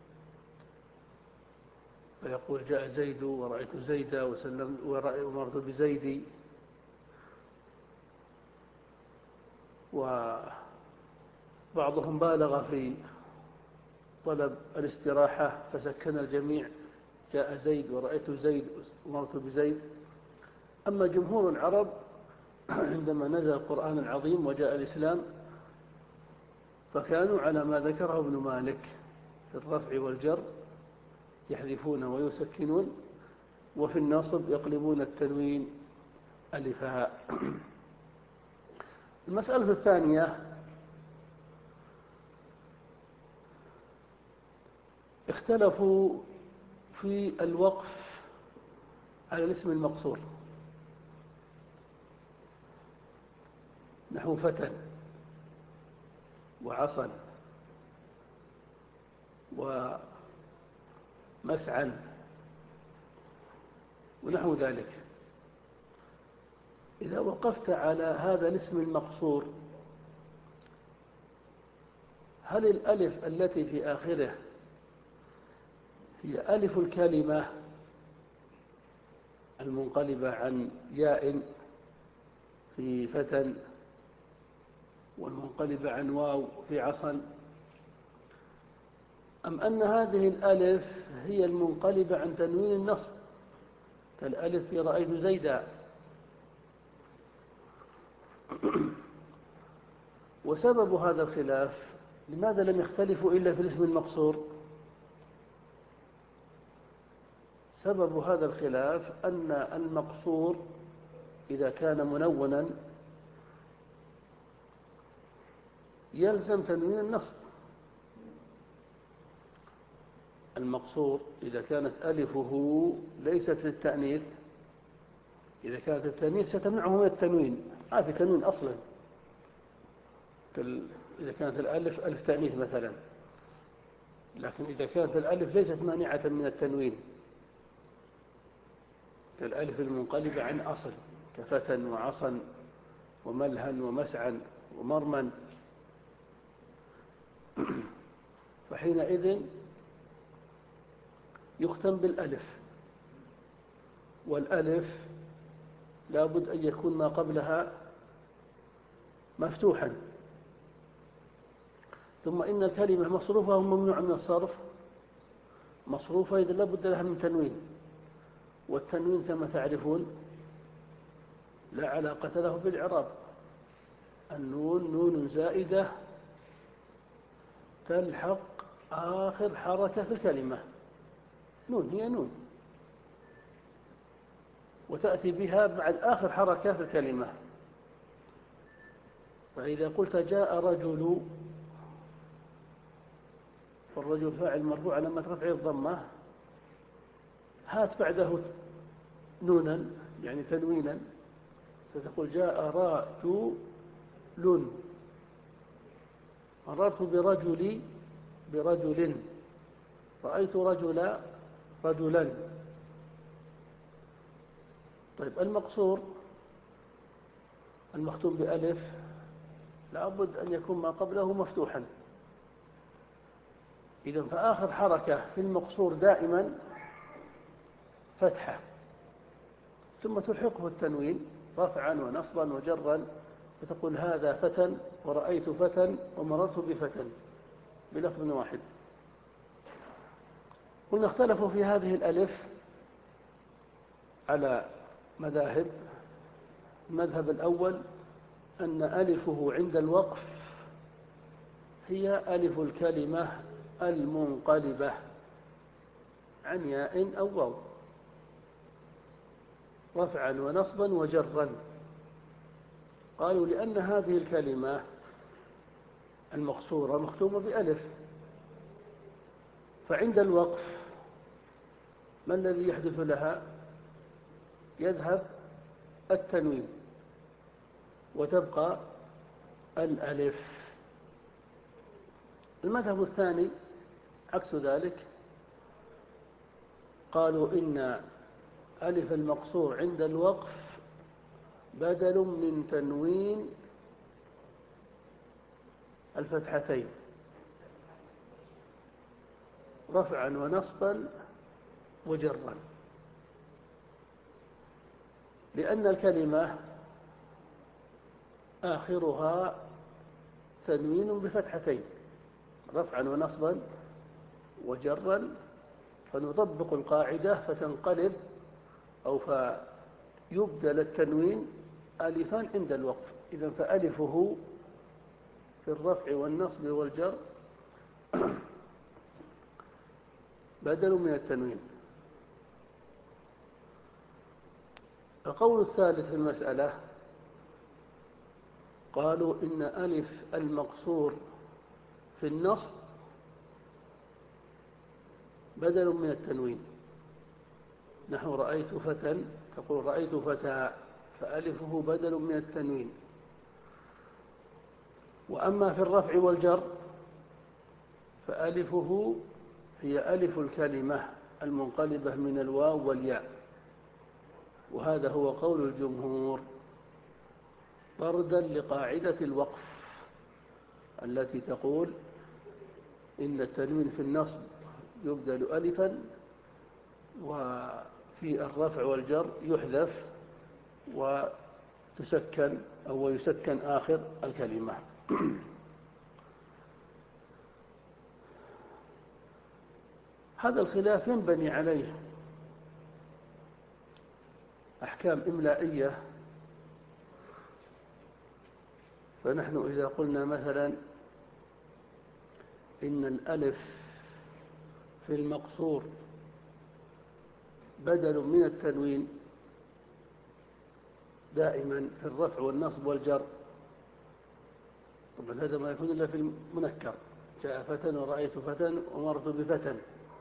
فيقول جاء زيد ورأيت زيدا وسلم ومرت بزيدي، وبعضهم بالغ في طلب الاستراحة فسكن الجميع جاء زيد ورأيت زيد ومرت بزيد. أما جمهور العرب عندما نزل القرآن العظيم وجاء الإسلام فكانوا على ما ذكره ابن مالك في الرفع والجر يحذفون ويسكنون، وفي النصب يقلبون التنوين ألفها. المسألة الثانية اختلفوا في الوقف على الاسم المقصور، نحو فتى وعصا ومسعى ونحو ذلك. إذا وقفت على هذا الاسم المقصور هل الألف التي في آخره هي ألف الكلمة المنقلبة عن ياء في فتى والمنقلبة عن واو في عصا، أم أن هذه الألف هي المنقلبة عن تنوين النصب كالألف في رأيت زيدا؟ وسبب هذا الخلاف لماذا لم يختلفوا إلا في الاسم المقصور؟ سبب هذا الخلاف أن المقصور إذا كان منونا يلزم تنوين النصب. المقصور إذا كانت ألفه ليست للتأنيث، إذا كانت التأنيث ستمنعه من التنوين، ما في تنوين أصلا. إذا كانت الألف ألف تأنيث مثلا، لكن إذا كانت الألف ليست مانعة من التنوين كالألف المنقلبة عن أصل كفتى وعصا وملها ومسعى ومرما، فحينئذ يختم بالألف، والألف لابد أن يكون ما قبلها مفتوحا. ثم إن الكلمة مصروفة وممنوع من الصرف، مصروفة إذا لابد لها من تنوين، والتنوين كما تعرفون لا علاقة له بالإعراب. النون نون زائدة تلحق آخر حركة في الكلمة، نون هي نون وتأتي بها بعد آخر حركة في الكلمة. فإذا قلت جاء رجل فالرجل فاعل مرفوع على رفعه الضمة، هات بعده نونا يعني تنوينا، ستقول جاء رجل، مررت برجل برجل، رأيت رجلا رجلا. طيب المقصور المختوم بألف لابد أن يكون ما قبله مفتوحا، إذا فآخر حركة في المقصور دائما فتحة، ثم تلحقه التنوين رفعا ونصبا وجرا، فتقول هذا فتى ورأيت فتى ومررت بفتى بلفظ واحد. قلنا اختلفوا في هذه الألف على مذاهب. المذهب الأول أن ألفه عند الوقف هي ألف الكلمة المنقلبة عن ياء أو واو رفعا ونصبا وجرا. قالوا لأن هذه الكلمة المقصورة مختومة بألف، فعند الوقف ما الذي يحدث لها؟ يذهب التنوين وتبقى الألف. المذهب الثاني عكس ذلك، قالوا إن ألف المقصور عند الوقف بدل من تنوين الفتحتين رفعا ونصبا وجرا، لأن الكلمة آخرها تنوين بفتحتين رفعا ونصبا وجرا، فنطبق القاعدة فتنقلب أو فيبدل التنوين ألفا عند الوقف. إذن فألفه في الرفع والنصب والجر بدل من التنوين. القول الثالث في المسألة قالوا إن ألف المقصور في النصب بدل من التنوين، نحو رأيت فتى تقول رأيت فتى، فألفه بدل من التنوين. وأما في الرفع والجر فألفه هي ألف الكلمة المنقلبة من الواو والياء، وهذا هو قول الجمهور طردا لقاعدة الوقف التي تقول إن التنوين في النصب يبدل ألفا، وفي الرفع والجر يحذف وتسكن أو يسكن آخر الكلمة. هذا الخلاف ينبني عليه أحكام إملائية. فنحن إذا قلنا مثلا إن الألف في المقصور بدل من التنوين دائما في الرفع والنصب والجر، طبعا هذا ما يكون إلا في المنكر، جاء فتى ورأيت فتى ومرت بفتى.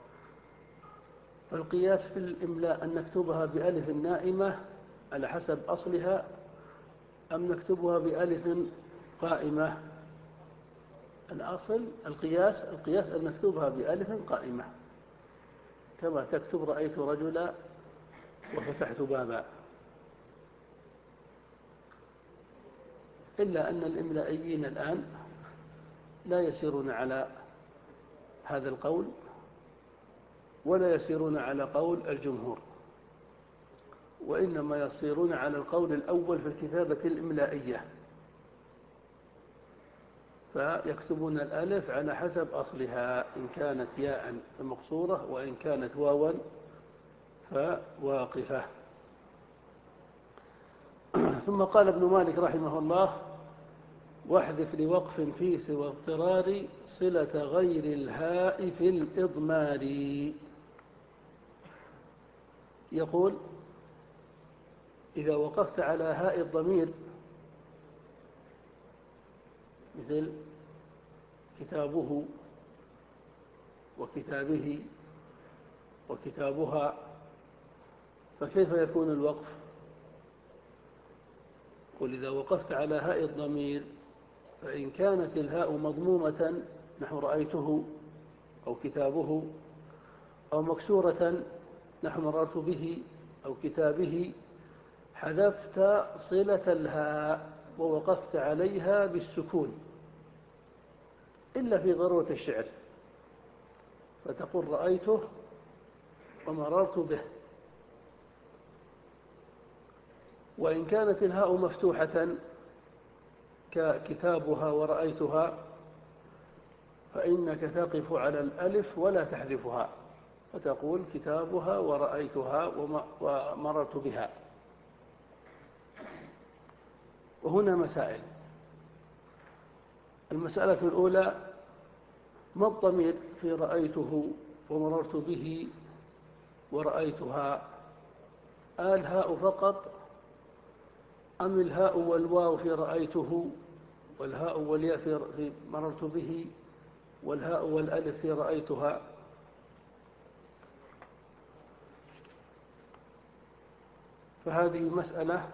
فالقياس في الإملاء أن نكتبها بألف نائمة على حسب أصلها أم نكتبها بألف قائمة. الأصل القياس القياس أن نكتبها بألف قائمة، كما تكتب رأيت رجلا وفتحت بابا. إلا أن الإملائيين الآن لا يسيرون على هذا القول ولا يسيرون على قول الجمهور، وإنما يسيرون على القول الأول في الكتابة الإملائية، فيكتبون الألف على حسب أصلها، إن كانت ياء فمقصورة وإن كانت واوا فواقفة. ثم قال ابن مالك رحمه الله: واحذف لوقف في سوى اضطرار صلة غير الهاء في الإضمار. يقول: إذا وقفت على هاء الضمير مثل كتابه وكتابه وكتابها، فكيف يكون الوقف؟ قل: إذا وقفت على هاء الضمير فإن كانت الهاء مضمومة نحو رأيته أو كتابه، أو مكسورة نحو مررت به أو كتابه، حذفت صلة الهاء ووقفت عليها بالسكون، إلا في ضرورة الشعر، فتقول رأيته ومررت به. وإن كانت الهاء مفتوحة ككتابها ورأيتها فإنك تقف على الألف ولا تحذفها، فتقول كتابها ورأيتها ومررت بها. وهنا مسائل. المسألة الأولى: ما الضمير في رأيته ومررت به ورأيتها؟ الهاء فقط أم الهاء والواو في رأيته والهاء والياء في مررت به والهاء والألف في رأيتها؟ فهذه مسألة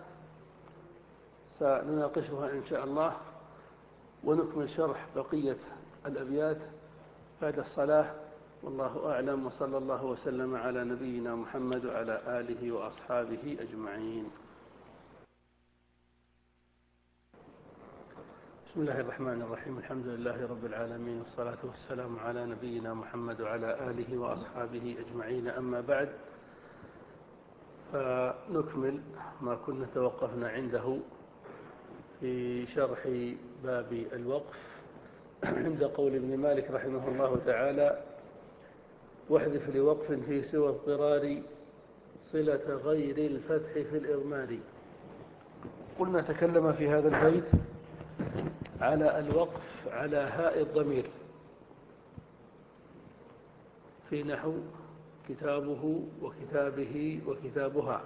سنناقشها إن شاء الله، ونكمل شرح بقية الأبيات بعد الصلاة. والله أعلم، وصلى الله وسلم على نبينا محمد وعلى آله وأصحابه أجمعين. بسم الله الرحمن الرحيم. الحمد لله رب العالمين، والصلاة والسلام على نبينا محمد وعلى آله وأصحابه أجمعين. أما بعد، فنكمل ما كنا توقفنا عنده في شرح باب الوقف عند قول ابن مالك رحمه الله تعالى: واحذف لوقف في سوى اضطرار صلة غير الفتح في الإضمار. قلنا تكلم في هذا البيت على الوقف على هاء الضمير في نحو كتابه وكتابه وكتابها،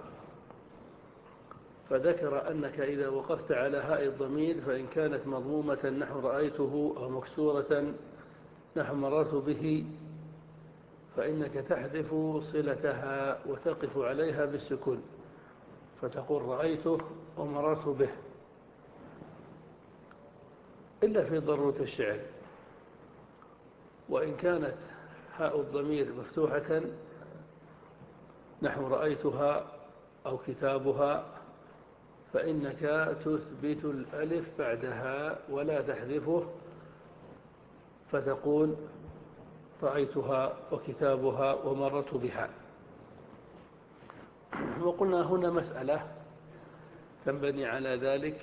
فذكر أنك إذا وقفت على هاء الضمير فإن كانت مضمومة نحو رأيته أو مكسورة نحو مررت به فإنك تحذف صلتها وتقف عليها بالسكون، فتقول رأيته ومررت به، إلا في ضرورة الشعر. وإن كانت هاء الضمير مفتوحة نحو رأيتها أو كتابها فإنك تثبت الألف بعدها ولا تحذفه، فتقول رأيتها وكتابها ومررت بها. وقلنا هنا مسألة تنبني على ذلك،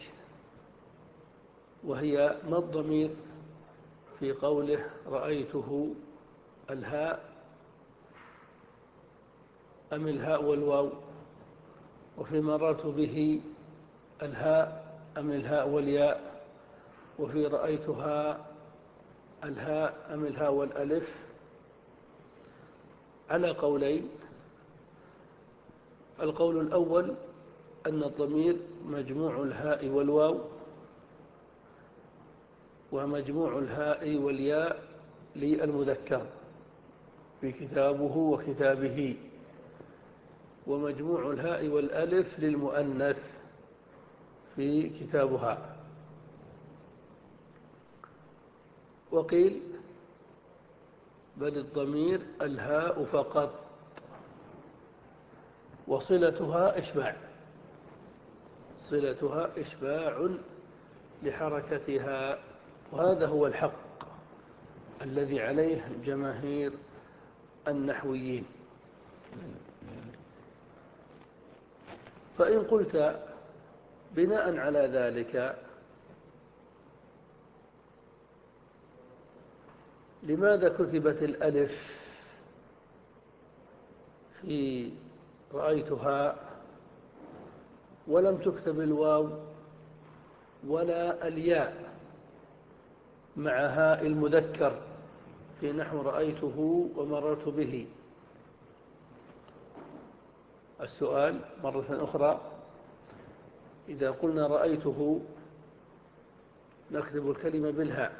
وهي ما الضمير في قوله رأيته، الهاء أم الهاء والواو؟ وفي مررت به الهاء أم الهاء والياء؟ وفي رأيتها الهاء أم الهاء والألف؟ على قولين. القول الأول أن الضمير مجموع الهاء والواو، ومجموع الهاء والياء للمذكر في كتابه وكتابه، ومجموع الهاء والألف للمؤنث في كتابها. وقيل بل الضمير الهاء فقط، وصلتها إشباع، صلتها إشباع لحركتها، وهذا هو الحق الذي عليه جماهير النحويين. فإن قلت بناء على ذلك لماذا كتبت الألف في رأيتها ولم تكتب الواو ولا الياء مع هاء المذكر في نحو رأيته ومررت به؟ السؤال مرة أخرى: إذا قلنا رأيته نكتب الكلمة بالهاء،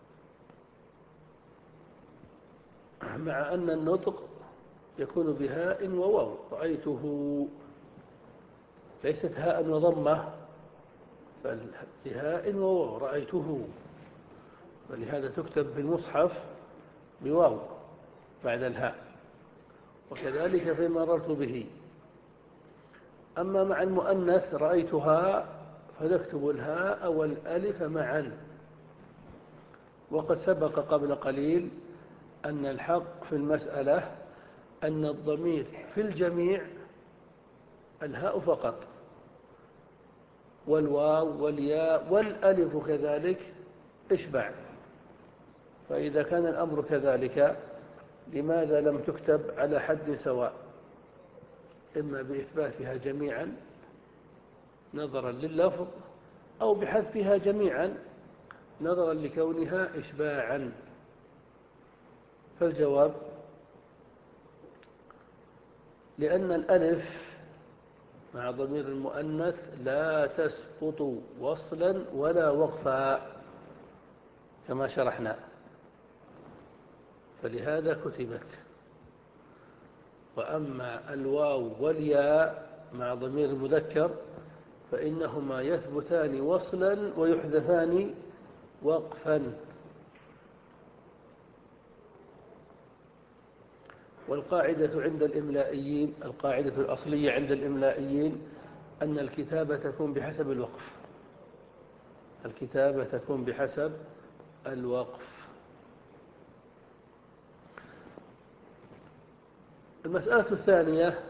مع أن النطق يكون بهاء وواو. رأيته ليست هاء وضمة، بل بهاء وواو، رأيته، ولهذا تكتب في المصحف بواو بعد الهاء، وكذلك في مررت به. أما مع المؤنث رأيتها فنكتب الهاء والألف معا. وقد سبق قبل قليل أن الحق في المسألة أن الضمير في الجميع الهاء فقط، والواو والياء والألف كذلك إشباع. فإذا كان الأمر كذلك لماذا لم تكتب على حد سواء، إما بإثباتها جميعا نظرا لللفظ، أو بحذفها جميعا نظرا لكونها إشباعا؟ فالجواب: لأن الألف مع ضمير المؤنث لا تسقط وصلا ولا وقفا كما شرحنا، فلهذا كتبت. وأما الواو والياء مع ضمير المذكر فإنهما يثبتان وصلا ويحذفان وقفا. والقاعدة عند الإملائيين، القاعدة الأصلية عند الإملائيين أن الكتابة تكون بحسب الوقف، الكتابة تكون بحسب الوقف. المسألة الثانية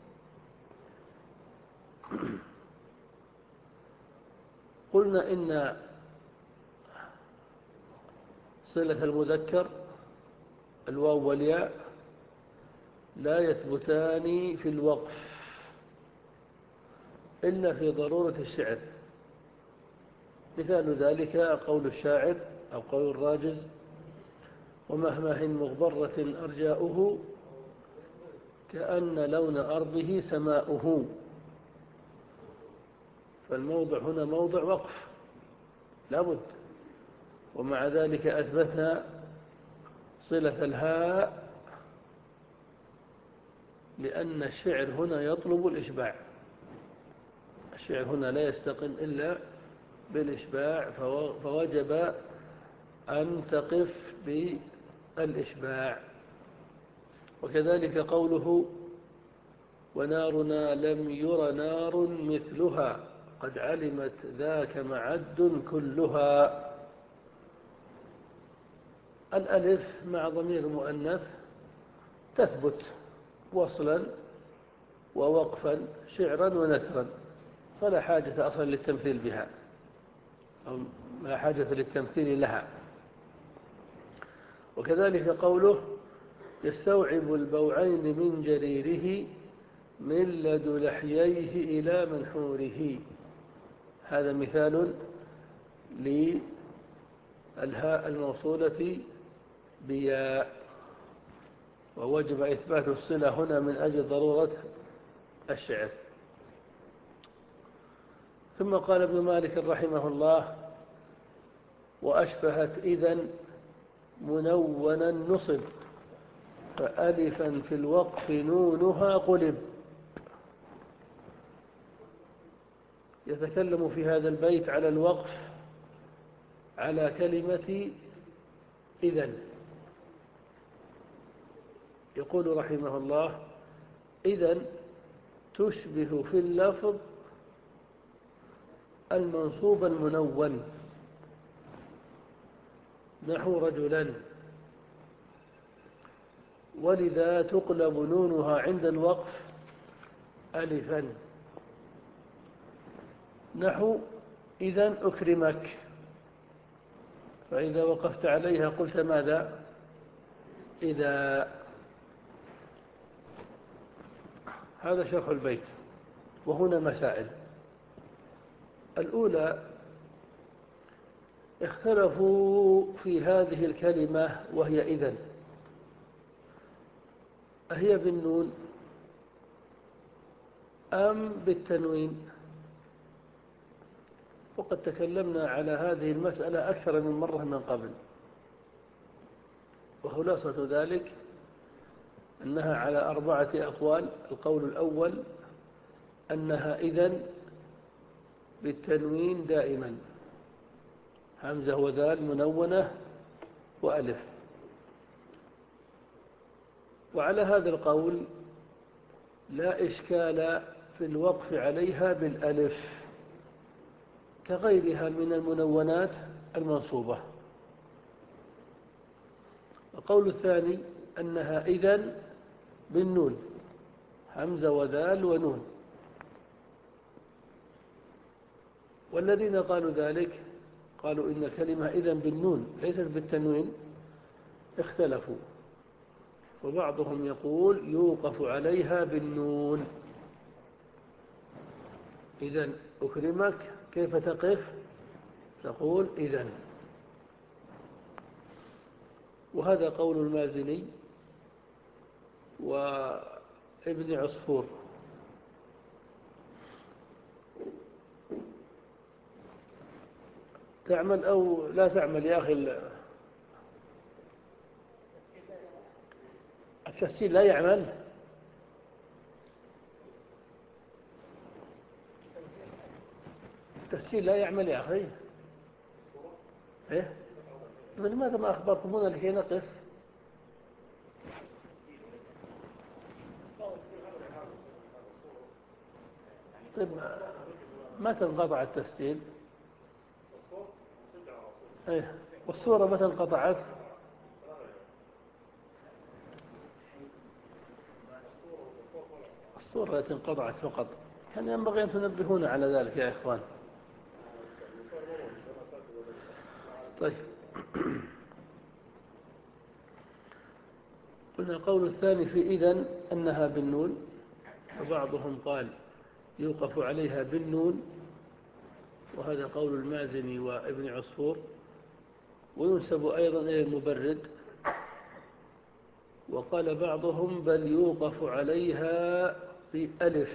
قلنا إن صلة المذكر الواو والياء لا يثبتان في الوقف إلا في ضرورة الشعر. مثال ذلك قول الشاعر أو قول الراجز: ومهمه مغبرة أرجاؤه كأن لون أرضه سماؤه. فالموضع هنا موضع وقف لابد، ومع ذلك أثبتنا صلة الهاء لأن الشعر هنا يطلب الإشباع. الشعر هنا لا يستقيم إلا بالإشباع، فوجب أن تقف بالإشباع. وكذلك قوله: ونارنا لم ير نار مثلها قد علمت ذاك معد كلها. الألف مع ضمير مؤنث تثبت وصلا ووقفا شعرا ونثرا، فلا حاجة أصلا للتمثيل بها أو لا حاجة للتمثيل لها. وكذلك قوله: يستوعب البوعين من جريره من لد لحييه إلى منحوره. هذا مثال للهاء الموصولة بياء، ووجب إثبات الصلة هنا من أجل ضرورة الشعر. ثم قال ابن مالك رحمه الله: وأشبهت إذن منونا نصب فألفا في الوقف نونها قلب. يتكلم في هذا البيت على الوقف على كلمة إذن. يقول رحمه الله: إذن تشبه في اللفظ المنصوب المنون، نحو رجلا، ولذا تقلب نونها عند الوقف ألفا، نحو إذن أكرمك، فإذا وقفت عليها قلت ماذا؟ إذا. هذا شرح البيت. وهنا مسائل. الأولى: اختلفوا في هذه الكلمة وهي إذن، أهي بالنون أم بالتنوين؟ وقد تكلمنا على هذه المسألة أكثر من مرة من قبل، وخلاصة ذلك أنها على أربعة أقوال. القول الأول أنها إذن بالتنوين دائما، همزة وذال منونة وألف. وعلى هذا القول لا إشكال في الوقف عليها بالألف كغيرها من المنونات المنصوبة. القول الثاني أنها إذن بالنون، همزة وذال ونون. والذين قالوا ذلك قالوا إن كلمة إذن بالنون ليست بالتنوين اختلفوا، وبعضهم يقول يوقف عليها بالنون. إذن أكرمك كيف تقف؟ تقول إذن. وهذا قول المازني وابن عصفور. تعمل أو لا تعمل يا أخي؟ التسجيل لا يعمل. التسجيل لا يعمل يا أخي. إيه؟ لماذا ما أخبرتمونا لكي نقف؟ طيب متى انقطع التسجيل؟ أيه. والصورة متى انقطعت؟ الصورة التي انقطعت فقط، كان ينبغي أن تنبهونا على ذلك يا إخوان. طيب. قلنا القول الثاني في إذن أنها بالنون، وبعضهم قال يوقف عليها بالنون، وهذا قول المازني وابن عصفور، وينسب أيضا إلى المبرد. وقال بعضهم بل يوقف عليها بألف.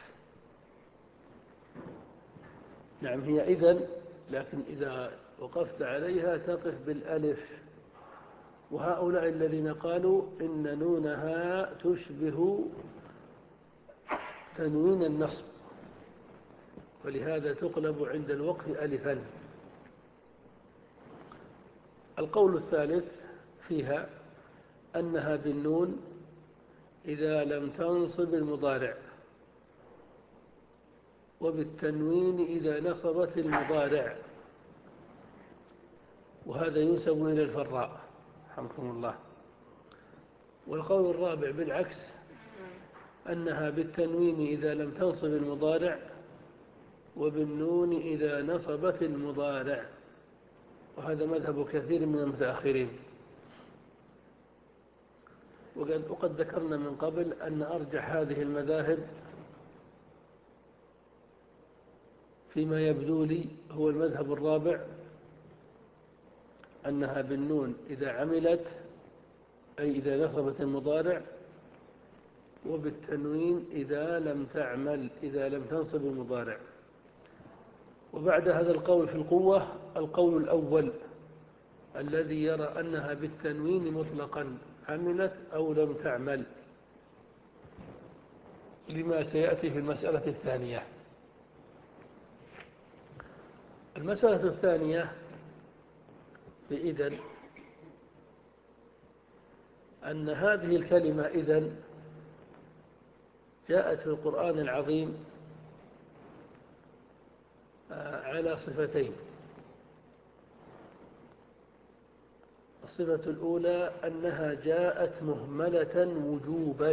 نعم هي إذن، لكن إذا وقفت عليها تقف بالألف. وهؤلاء الذين قالوا إن نونها تشبه تنوين النصب، ولهذا تقلب عند الوقف ألفا. القول الثالث فيها أنها بالنون إذا لم تنصب المضارع، وبالتنوين إذا نصبت المضارع، وهذا ينسب إلى الفراء رحمكم الله. والقول الرابع بالعكس، أنها بالتنوين إذا لم تنصب المضارع، وبالنون إذا نصبت المضارع، وهذا مذهب كثير من المتأخرين. وقد وقد ذكرنا من قبل أن أرجح هذه المذاهب فيما يبدو لي هو المذهب الرابع، أنها بالنون إذا عملت، أي إذا نصبت المضارع، وبالتنوين إذا لم تعمل، إذا لم تنصب المضارع. وبعد هذا القول في القوة القول الأول الذي يرى أنها بالتنوين مطلقا، عملت أو لم تعمل، لما سيأتي في المسألة الثانية. المسألة الثانية بإذن أن هذه الكلمة إذن جاءت في القرآن العظيم على صفتين. الصفة الأولى أنها جاءت مهملة وجوبا،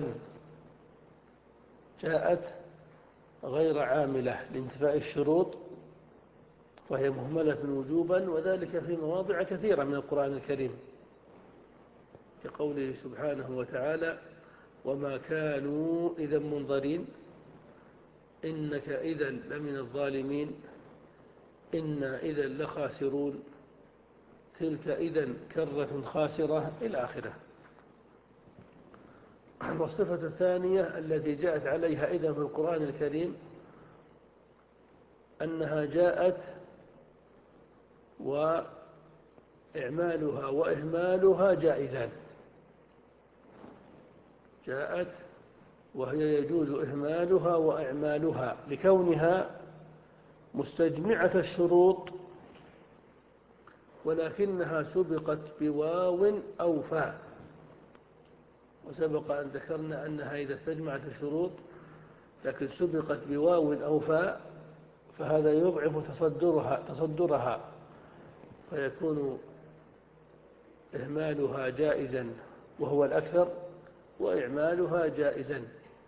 جاءت غير عاملة لانتفاء الشروط، وهي مهملة وجوبا، وذلك في مواضع كثيرة من القرآن الكريم، كقوله سبحانه وتعالى وما كانوا إذا منظرين، إنك إذا لمن الظالمين، إنا إذا لخاسرون، تلك إذا كرة خاسرة إلى آخره. والصفة الثانية التي جاءت عليها إذا في القرآن الكريم أنها جاءت وإعمالها وإهمالها جائزان، جاءت وهي يجوز إهمالها وإعمالها لكونها مستجمعة الشروط، ولكنها سبقت بواو أو فاء. وسبق أن ذكرنا أنها إذا استجمعت الشروط لكن سبقت بواو أو فاء فهذا يضعف تصدرها, تصدرها فيكون إهمالها جائزا وهو الأكثر، وإعمالها جائزا.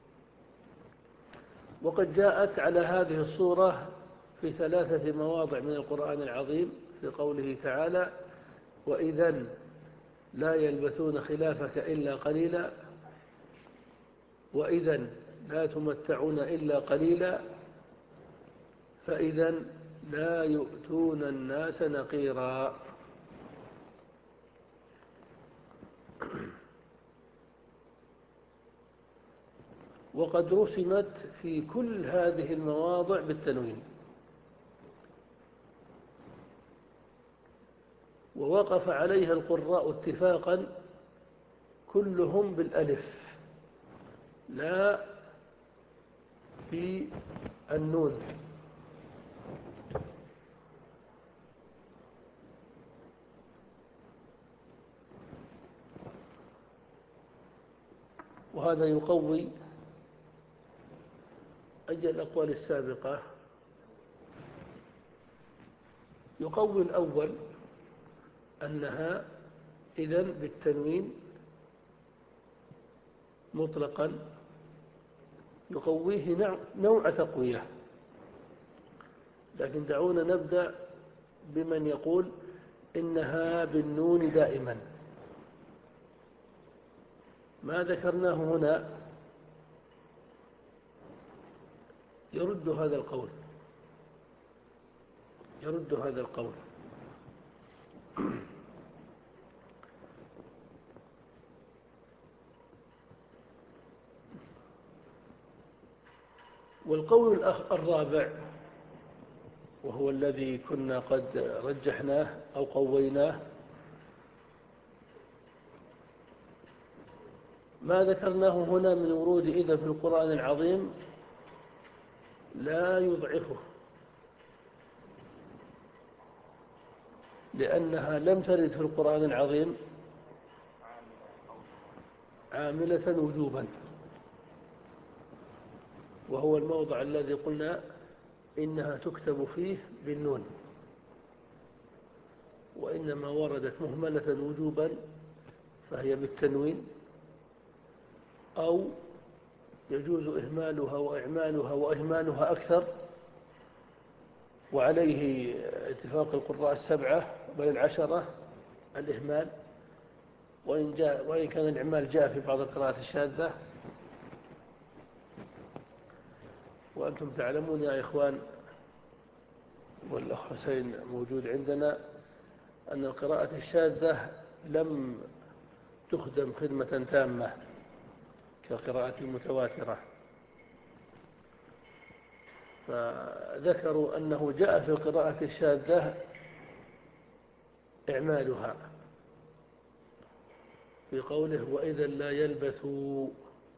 وقد جاءت على هذه الصورة في ثلاثة مواضع من القرآن العظيم، في قوله تعالى وإذا لا يلبثون خلافك إلا قليلا، وإذا لا تمتعون إلا قليلا، فإذا لا يؤتون الناس نقيرا. وقد رسمت في كل هذه المواضع بالتنوين، ووقف عليها القراء اتفاقا كلهم بالألف لا في النون. وهذا يقوي أي الأقوال السابقة. يقوي الأول أنها إذن بالتنوين مطلقا يقويه نوع تقوية. لكن دعونا نبدأ بمن يقول إنها بالنون دائما. ما ذكرناه هنا يرد هذا القول يرد هذا القول والقول الرابع وهو الذي كنا قد رجحناه أو قويناه ما ذكرناه هنا من ورود إذا في القرآن العظيم لا يضعفه، لأنها لم ترد في القرآن العظيم عاملة وجوبا، وهو الموضع الذي قلنا إنها تكتب فيه بالنون، وإنما وردت مهملة وجوبا فهي بالتنوين، أو يجوز إهمالها وإعمالها وإهمالها أكثر، وعليه اتفاق القراء السبعة بل العشرة الإهمال، وإن, جاء وإن كان الإعمال جاء في بعض القراءات الشاذة. وأنتم تعلمون يا إخوان، والأخ حسين موجود عندنا، أن القراءة الشاذة لم تخدم خدمة تامة كالقراءة المتواترة، فذكروا أنه جاء في القراءة الشاذة إعمالها في قوله وإذا لا يلبثوا،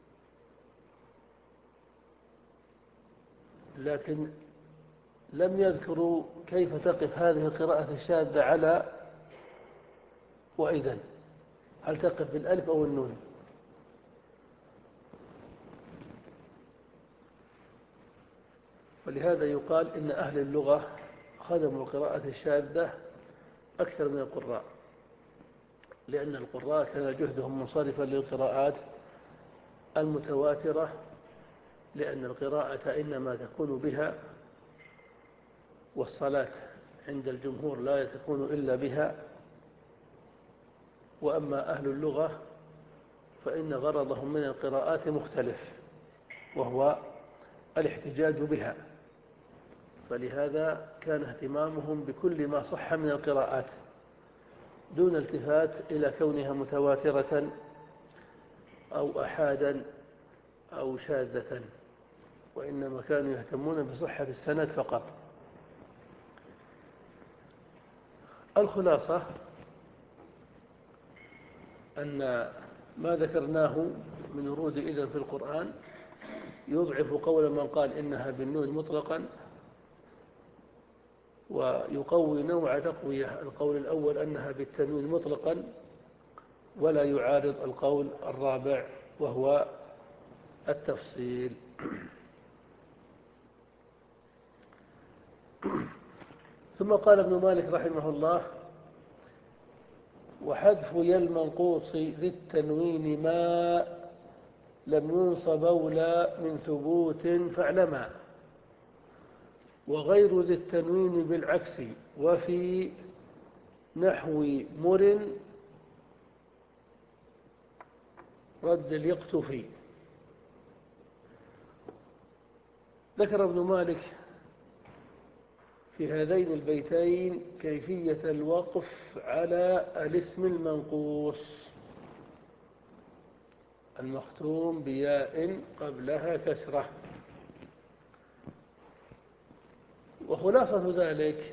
لكن لم يذكروا كيف تقف هذه القراءة الشاذة على وإذا، هل تقف بالألف أو النون؟ ولهذا يقال إن أهل اللغة خدموا القراءة الشاذة أكثر من القراء، لأن القراء كان جهدهم منصرفا للقراءات المتواترة، لأن القراءة إنما تكون بها، والصلاة عند الجمهور لا تكون إلا بها. وأما أهل اللغة فإن غرضهم من القراءات مختلف، وهو الاحتجاج بها، فلهذا كان اهتمامهم بكل ما صح من القراءات دون التفات إلى كونها متواترة أو أحادا أو شاذة، وإنما كانوا يهتمون بصحة السند فقط. الخلاصة أن ما ذكرناه من ورود إذن في القرآن يضعف قول من قال إنها بالنون مطلقا، ويقوي نوع تقوية القول الأول أنها بالتنوين مطلقا، ولا يعارض القول الرابع وهو التفصيل. ثم قال ابن مالك رحمه الله وحذف يا المنقوص ذي التنوين ما لم ينصب أولى من ثبوت فاعلما، وغير ذي التنوين بالعكس وفي نحو مر رد اليقتفي. ذكر ابن مالك في هذين البيتين كيفية الوقف على الاسم المنقوص المختوم بياء قبلها كسرة. وخلاصة ذلك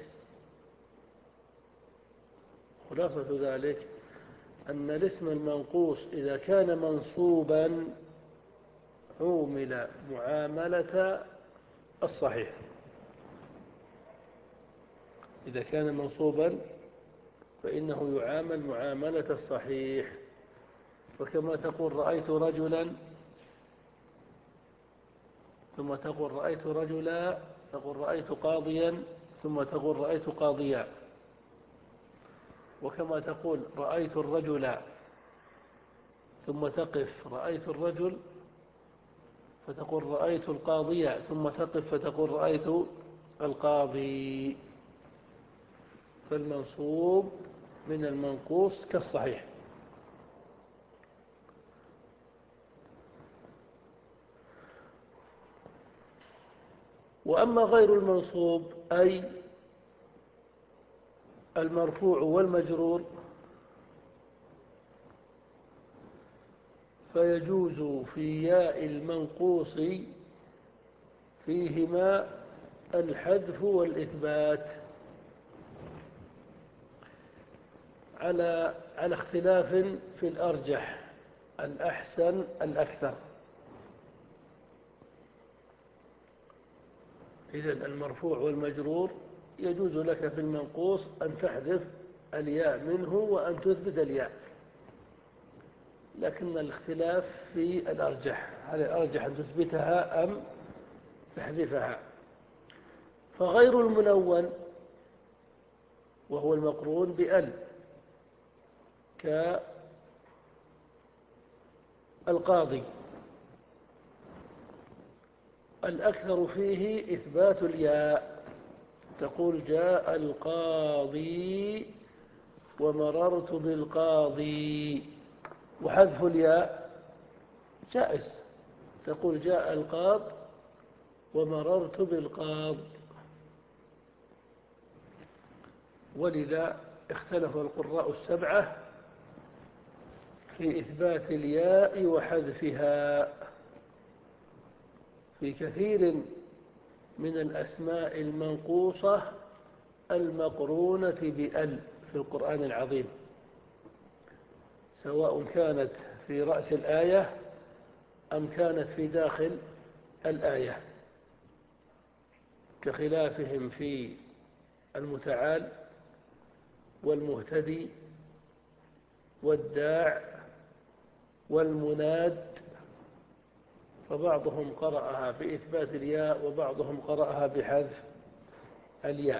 خلاصة ذلك أن الاسم المنقوص إذا كان منصوبا عومل معاملة الصحيح. إذا كان منصوبا فإنه يعامل معاملة الصحيح، وكما تقول رأيت رجلا ثم تقول رأيت رجلا، تقول رأيت قاضيا ثم تقول رأيت قاضيا. وكما تقول رأيت الرجل ثم تقف رأيت الرجل، فتقول رأيت القاضي ثم تقف فتقول رأيت القاضي. فالمنصوب من المنقوص كالصحيح. وأما غير المنصوب أي المرفوع والمجرور فيجوز في ياء المنقوص فيهما الحذف والإثبات على على اختلاف في الأرجح الأحسن الأكثر. إذن المرفوع والمجرور يجوز لك في المنقوص أن تحذف الياء منه وأن تثبت الياء، لكن الاختلاف في الأرجح، هل الأرجح أن تثبتها أم تحذفها. فغير المنون وهو المقرون بأل كالقاضي الأكثر فيه إثبات الياء، تقول جاء القاضي ومررت بالقاضي، وحذف الياء جائز، تقول جاء القاض ومررت بالقاض. ولذا اختلف القراء السبعة في إثبات الياء وحذفها في كثير من الأسماء المنقوصة المقرونة بأل في القرآن العظيم، سواء كانت في رأس الآية أم كانت في داخل الآية، كخلافهم في المتعال والمهتدي والداع والمناد، فبعضهم قرأها بإثبات الياء وبعضهم قرأها بحذف الياء.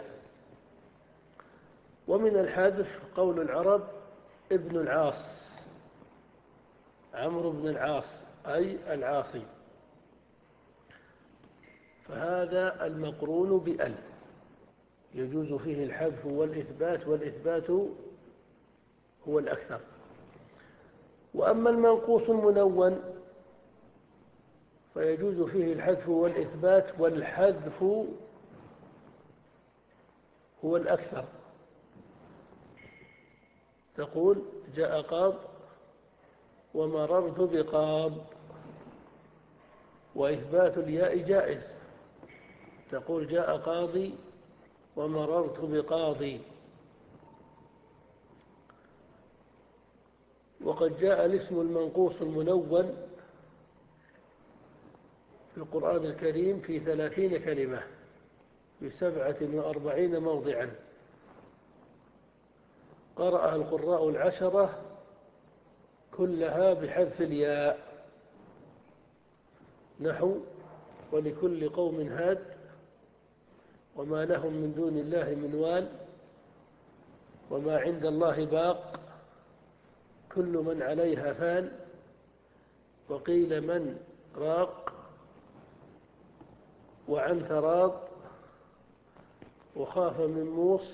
ومن الحذف قول العرب ابن العاص، عمرو بن العاص أي العاصي، فهذا المقرون بأل يجوز فيه الحذف والإثبات، والإثبات هو الأكثر. وأما المنقوص المنون فيجوز فيه الحذف والإثبات، والحذف هو الأكثر، تقول جاء قاض ومررت بقاض، وإثبات الياء جائز، تقول جاء قاضي ومررت بقاضي. وقد جاء الاسم المنقوص المنون في القرآن الكريم في ثلاثين كلمة في سبعة وأربعين موضعا، قرأها القراء العشرة كلها بحذف الياء، نحو ولكل قوم هاد وما لهم من دون الله من وال وما عند الله باق كل من عليها فان وقيل من راق وعن تراض وخاف من موص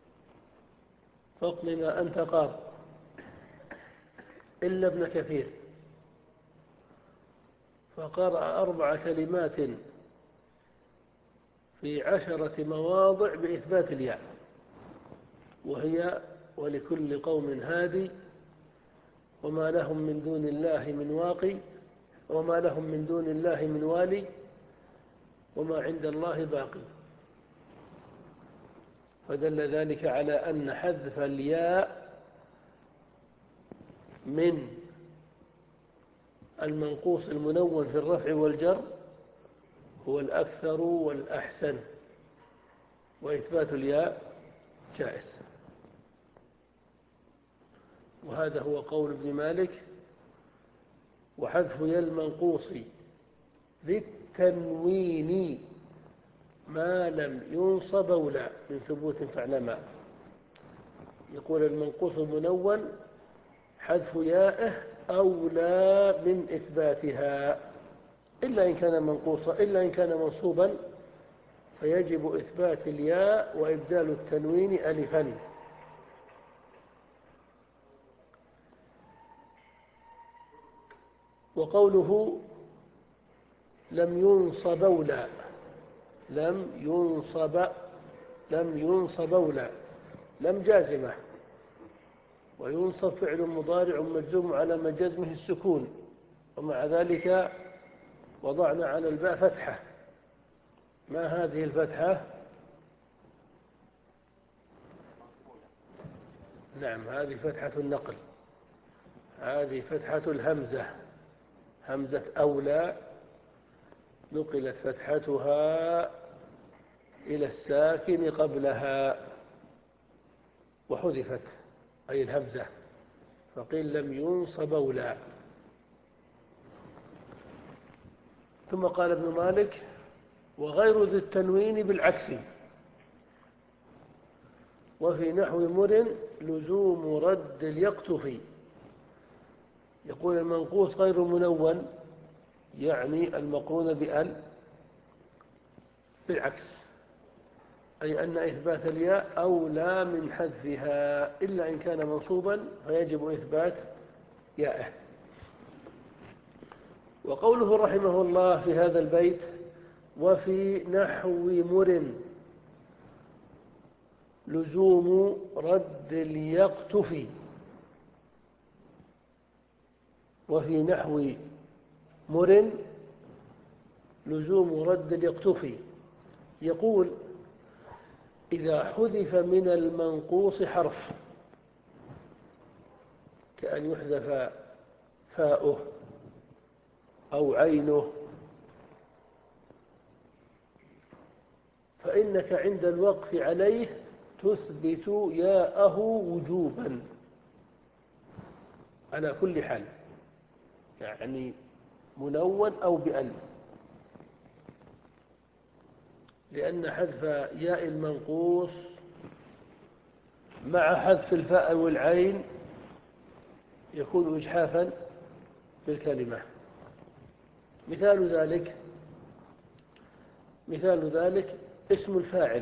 فاقم ما أنت قاض إلا ابن كثير، فقرأ أربع كلمات في عشرة مواضع بإثبات الياء، وهي ولكل قوم هادي وما لهم من دون الله من واقي وما لهم من دون الله من والي وما عند الله باقي. فدل ذلك على أن حذف الياء من المنقوص المنون في الرفع والجر هو الأكثر والأحسن، وإثبات الياء جائز. وهذا هو قول ابن مالك: وحذف يا المنقوص بالتنوين ما لم ينصب ولا من ثبوت فاعلما. يقول المنقوص المنون حذف يائه أولى من إثباتها، إلا إن كان منقوصا، إلا إن كان منصوبا فيجب إثبات الياء وإبدال التنوين ألفا. وقوله لم ينصب أولى، لم ينصب لم ينصب أولى، لم جازمة، وينصب فعل مضارع مجزوم على مجزمه السكون، ومع ذلك وضعنا على الباء فتحة. ما هذه الفتحة؟ نعم، هذه فتحة النقل، هذه فتحة الهمزة، همزة أولى نقلت فتحتها إلى الساكن قبلها وحذفت، أي الهمزة، فقيل لم ينصب أولى. ثم قال ابن مالك وغير ذي التنوين بالعكس، وفي نحو مر لزوم رد اليقطف. يقول المنقوص غير منون يعني المقرون بأل بالعكس، أي أن إثبات الياء أولى من حذفها، إلا إن كان منصوبا فيجب إثبات يائه. وقوله رحمه الله في هذا البيت وفي نحو مر لزوم رد اليقطف، وفي نحو مر لزوم رد اليقطف. يقول إذا حذف من المنقوص حرف، كأن يحذف فاؤه أو عينه، فإنك عند الوقف عليه تثبت ياءه وجوبا على كل حال، يعني منون أو بأل، لأن حذف ياء المنقوص مع حذف الفاء والعين يكون إجحافا بالكلمة. مثال ذلك مثال ذلك اسم الفاعل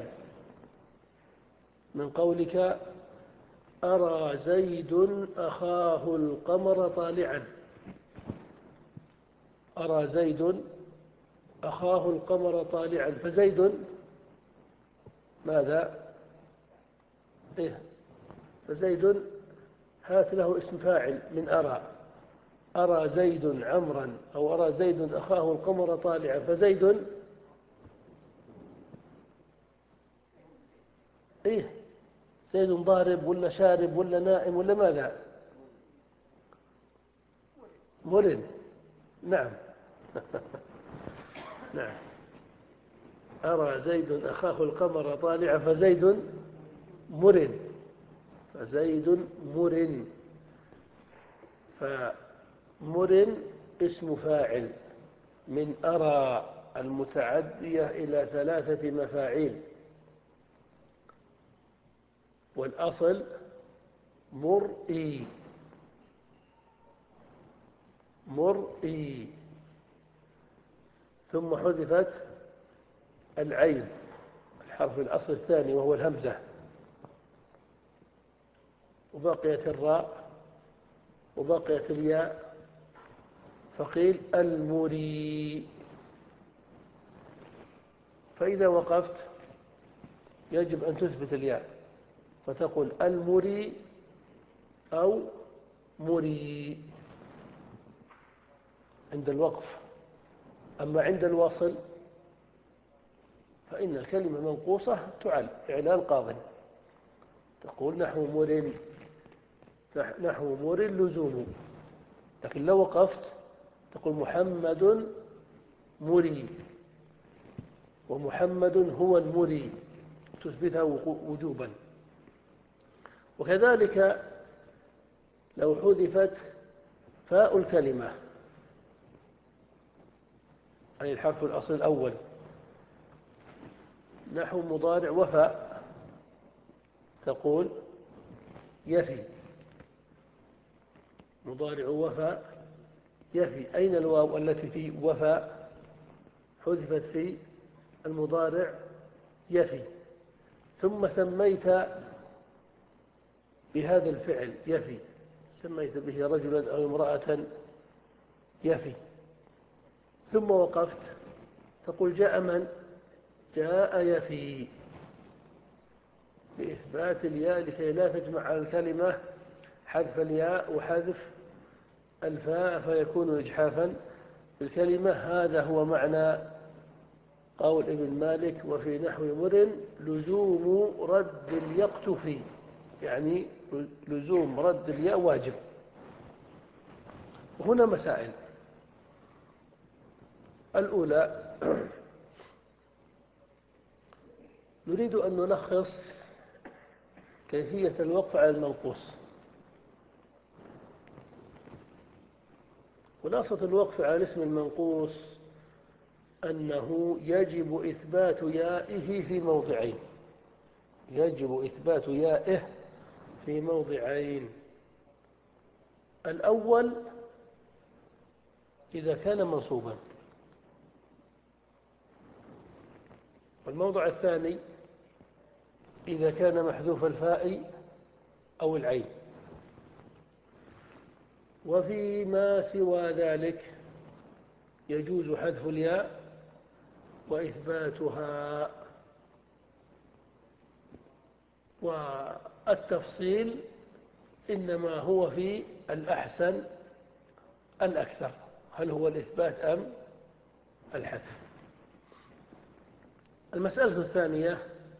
من قولك أرى زيد أخاه القمر طالعا، أرى زيد أخاه القمر طالعا، فزيد ماذا؟ إيه؟ فزيد هات له اسم فاعل من أرى، أرى زيد عمرا أو أرى زيد أخاه القمر طالعا، فزيد إيه؟ زيد ضارب ولا شارب ولا نائم ولا ماذا؟ مرن. نعم. نعم، أرى زيد أخاه القمر طالعا فزيد مرن، فزيد مرن، فمرن اسم فاعل من أرى المتعدية إلى ثلاثة مفاعيل، والأصل مرئي، مرئي، ثم حذفت العين الحرف الأصل الثاني وهو الهمزة، وبقيت الراء وبقيت الياء، فقيل المري. فإذا وقفت يجب أن تثبت الياء فتقول المري أو مري عند الوقف. أما عند الوصل فإن الكلمة منقوصة تعل إعلان قاضٍ، تقول نحو مر، نحو مر لزوم، لكن لو وقفت تقول محمد مري، ومحمد هو المري، تثبتها وجوبا. وكذلك لو حذفت فاء الكلمة أي الحرف الأصل الأول، نحو مضارع وفاء، تقول يفي، مضارع وفى يفي. أين الواو التي في وفى؟ حذفت في المضارع يفي. ثم سميت بهذا الفعل يفي، سميت به رجلا أو امرأة يفي، ثم وقفت تقول جاء من؟ جاء يفي، بإثبات الياء لكي لا تجمع على الكلمة حذف الياء وحذف الفاء فيكون إجحافا بالكلمة. هذا هو معنى قول ابن مالك وفي نحو مر لزوم رد اليقتفي، يعني لزوم رد الياء واجب. هنا مسائل. الأولى نريد أن نلخص كيفية الوقف على المنقوص. خلاصة الوقف على الاسم المنقوص أنه يجب إثبات يائه في موضعين، يجب إثبات يائه في موضعين. الأول إذا كان منصوبا، والموضع الثاني إذا كان محذوف الفاء أو العين. وفيما سوى ذلك يجوز حذف الياء وإثباتها. والتفصيل إنما هو في الأحسن الأكثر، هل هو الإثبات أم الحذف. المسألة الثانية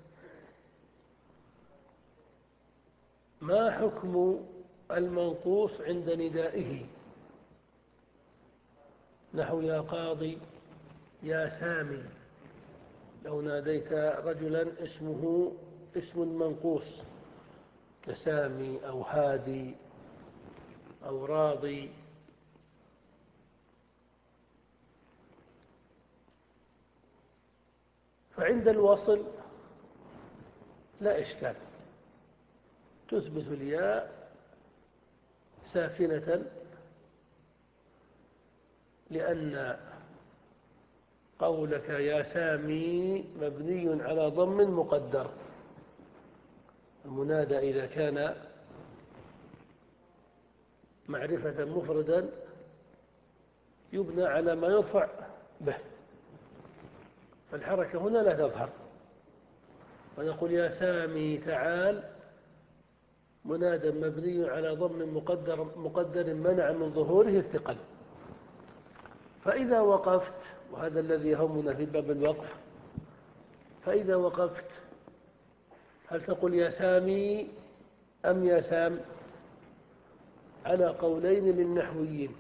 ما حكم المنقوص عند ندائه، نحو يا قاضي يا سامي. لو ناديت رجلا اسمه اسم منقوص كسامي أو هادي أو راضي، فعند الوصل لا إشكال، تثبت الياء ساكنة، لأن قولك يا سامي مبني على ضم مقدر. المنادى إذا كان معرفة مفردا يبنى على ما يرفع به، فالحركة هنا لا تظهر. ونقول يا سامي تعال، منادى مبني على ضم مقدر مقدر منع من ظهوره الثقل. فإذا وقفت، وهذا الذي يهمنا في باب الوقف، فإذا وقفت هل تقول يا سامي أم يا سام؟ على قولين للنحويين.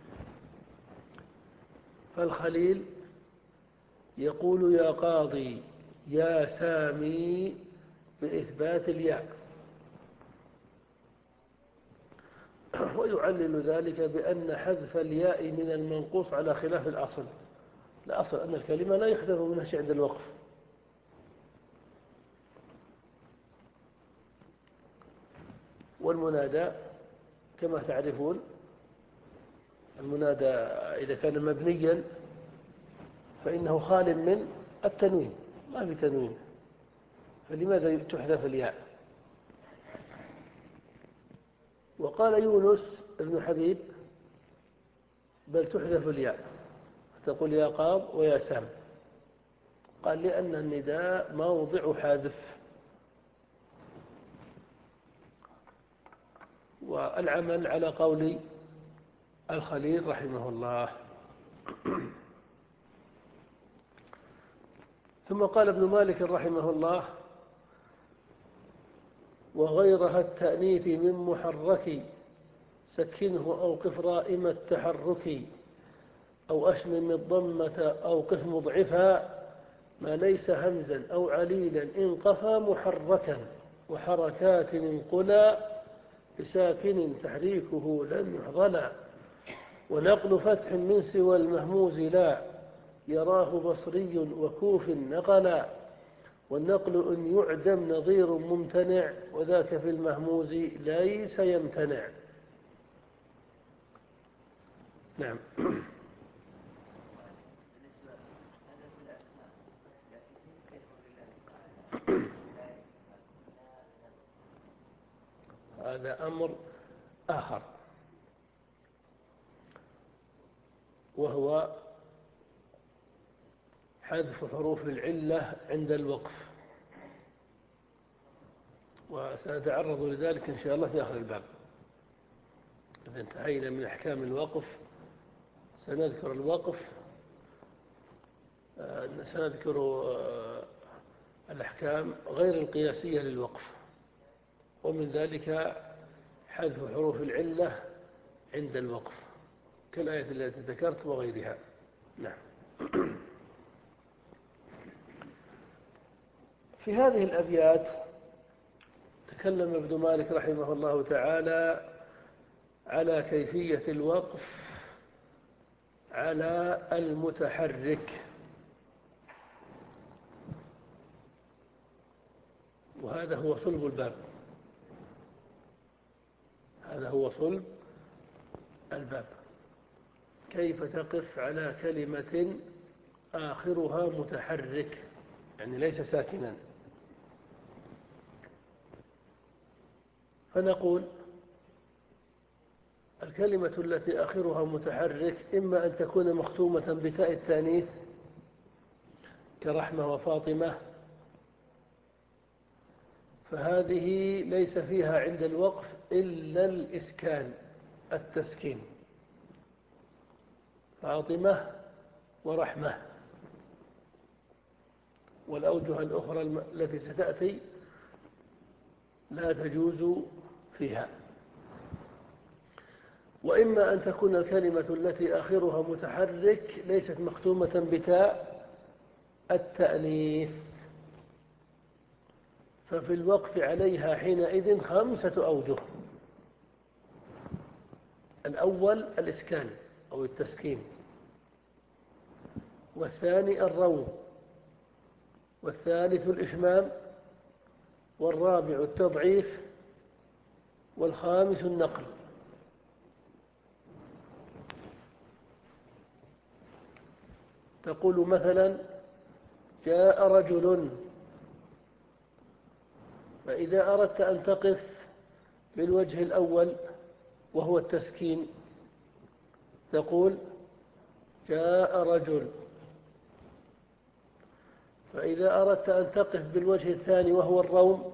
فالخليل يقول يا قاضي يا سامي بإثبات الياء، ويعلل ذلك بأن حذف الياء من المنقوص على خلاف الأصل. الأصل أن الكلمة لا يحذف منها شيء عند الوقف. والمنادى كما تعرفون، المنادى إذا كان مبنيا فإنه خال من التنوين، ما في تنوين، فلماذا تحذف الياء؟ وقال يونس بن حبيب بل تحذف الياء، تقول يا قاض ويا سام. قال لأن النداء موضع حذف. والعمل على قول الخليل رحمه الله. ثم قال ابن مالك رحمه الله وغيرها التأنيث من محرك سكنه أو قف رائم التحرك أو أشمم الضمة أو قف مضعفا ما ليس همزا أو عليلا إن قفى محركا وحركات انقلا بساكن تحريكه لم يحضلا ونقل فتح من سوى المهموز لا يراه بصري وكوف نقلا والنقل إن يعدم نظير ممتنع، وذاك في المهموز ليس يمتنع. نعم. هذا أمر آخر، وهو حذف حروف العلة عند الوقف، وسنتعرض لذلك إن شاء الله في آخر الباب. إذا انتهينا من أحكام الوقف سنذكر الوقف، سنذكر الأحكام غير القياسية للوقف، ومن ذلك حذف حروف العلة عند الوقف كالآية التي ذكرت وغيرها. نعم. في هذه الأبيات تكلم ابن مالك رحمه الله تعالى على كيفية الوقف على المتحرك، وهذا هو صلب الباب، هذا هو صلب الباب. كيف تقف على كلمة آخرها متحرك، يعني ليس ساكنا؟ فنقول الكلمة التي آخرها متحرك إما أن تكون مختومة بتاء التانيث كرحمة وفاطمة، فهذه ليس فيها عند الوقف إلا الإسكان التسكين، فاطمة ورحمة. والأوجه الأخرى التي ستأتي لا تجوز فيها. وإما أن تكون الكلمة التي آخرها متحرك ليست مختومة بتاء التأنيث، ففي الوقف عليها حينئذ خمسة أوجه. الأول الإسكان أو التسكين، والثاني الروم، والثالث الإشمام، والرابع التضعيف، والخامس النقل. تقول مثلا جاء رجل، فإذا أردت أن تقف بالوجه الأول وهو التسكين تقول جاء رجل، فإذا أردت أن تقف بالوجه الثاني وهو الروم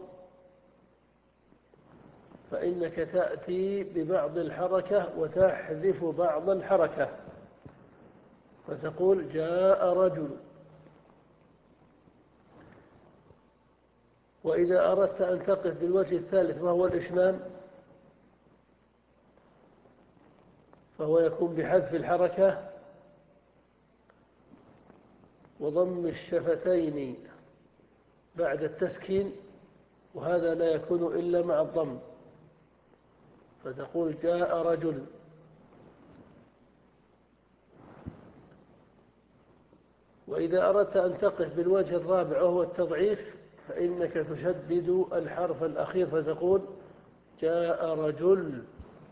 فإنك تأتي ببعض الحركة وتحذف بعض الحركة فتقول جاء رجل. وإذا أردت أن تقف بالوجه الثالث وهو الإشمام فهو يكون بحذف الحركة وضم الشفتين بعد التسكين، وهذا لا يكون إلا مع الضم، فتقول جاء رجل. وإذا أردت أن تقف بالوجه الرابع وهو التضعيف فإنك تشدد الحرف الأخير فتقول جاء رجل.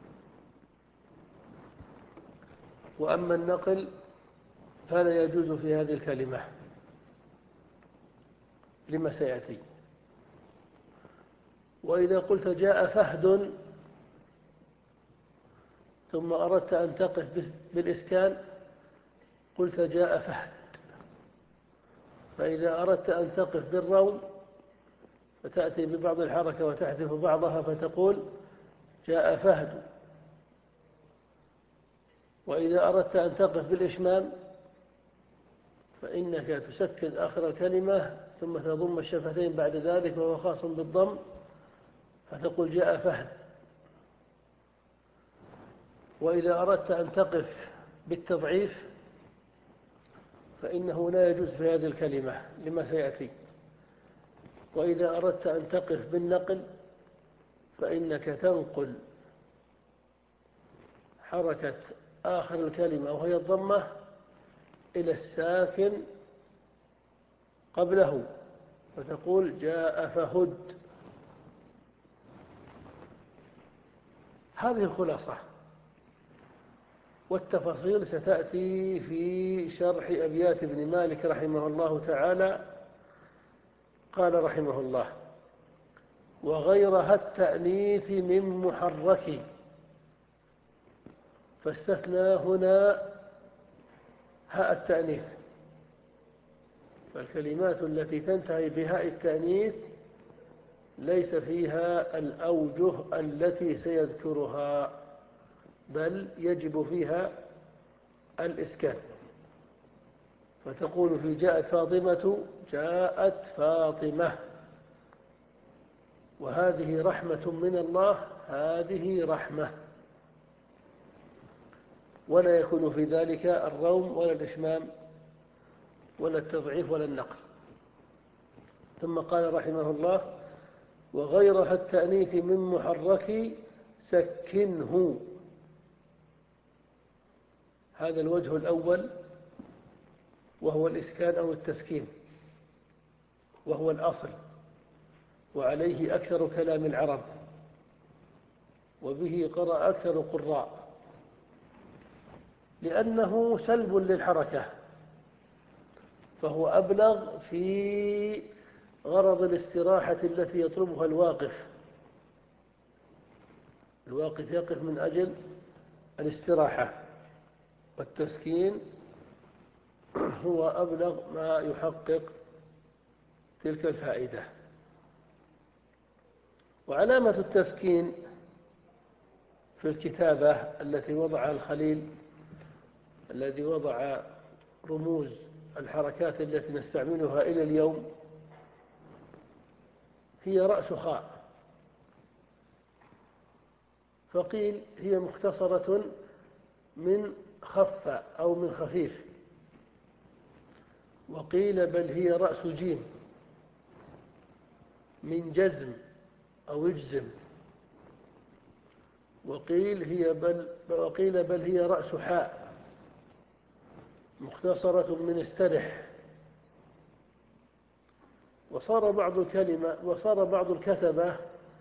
وأما النقل فلا يجوز في هذه الكلمة لما سيأتي. وإذا قلت جاء فهد ثم أردت أن تقف بالإسكان قلت جاء فهد، فإذا أردت أن تقف بالروم فتأتي ببعض الحركة وتحذف بعضها فتقول جاء فهد. وإذا أردت أن تقف بالإشمام فإنك تسكن آخر الكلمة ثم تضم الشفتين بعد ذلك وهو خاص بالضم فتقول جاء فهد. وإذا أردت أن تقف بالتضعيف فإنه لا يجوز في هذه الكلمة لما سيأتي. وإذا أردت أن تقف بالنقل فإنك تنقل حركة آخر الكلمة وهي الضمة إلى الساكن قبله فتقول جاء فهد. هذه الخلاصة، والتفاصيل ستأتي في شرح أبيات ابن مالك رحمه الله تعالى. قال رحمه الله: وغيرها التأنيث من محرك. فاستثنى هنا هاء التأنيث، فالكلمات التي تنتهي بهاء التأنيث ليس فيها الأوجه التي سيذكرها، بل يجب فيها الإسكان. فتقول في جاءت فاطمة جاءت فاطمة، وهذه رحمة من الله، هذه رحمة، ولا يكون في ذلك الروم ولا الإشمام ولا التضعيف ولا النقل. ثم قال رحمه الله: وغيرها التأنيث من محرك سكنه. هذا الوجه الأول، وهو الإسكان أو التسكين، وهو الأصل، وعليه أكثر كلام العرب، وبه قرأ أكثر القراء، لأنه سلب للحركة، فهو أبلغ في غرض الاستراحة التي يطلبها الواقف. الواقف يقف من أجل الاستراحة، والتسكين هو أبلغ ما يحقق تلك الفائدة. وعلامة التسكين في الكتابة التي وضعها الخليل، الذي وضع رموز الحركات التي نستعملها إلى اليوم، هي رأس خاء، فقيل هي مختصرة من خف أو من خفيف، وقيل بل هي رأس جيم من جزم أو اجزم، وقيل هي بل وقيل بل هي رأس حاء مختصرة من استرح. وصار بعض الكلمة وصار بعض الكتبة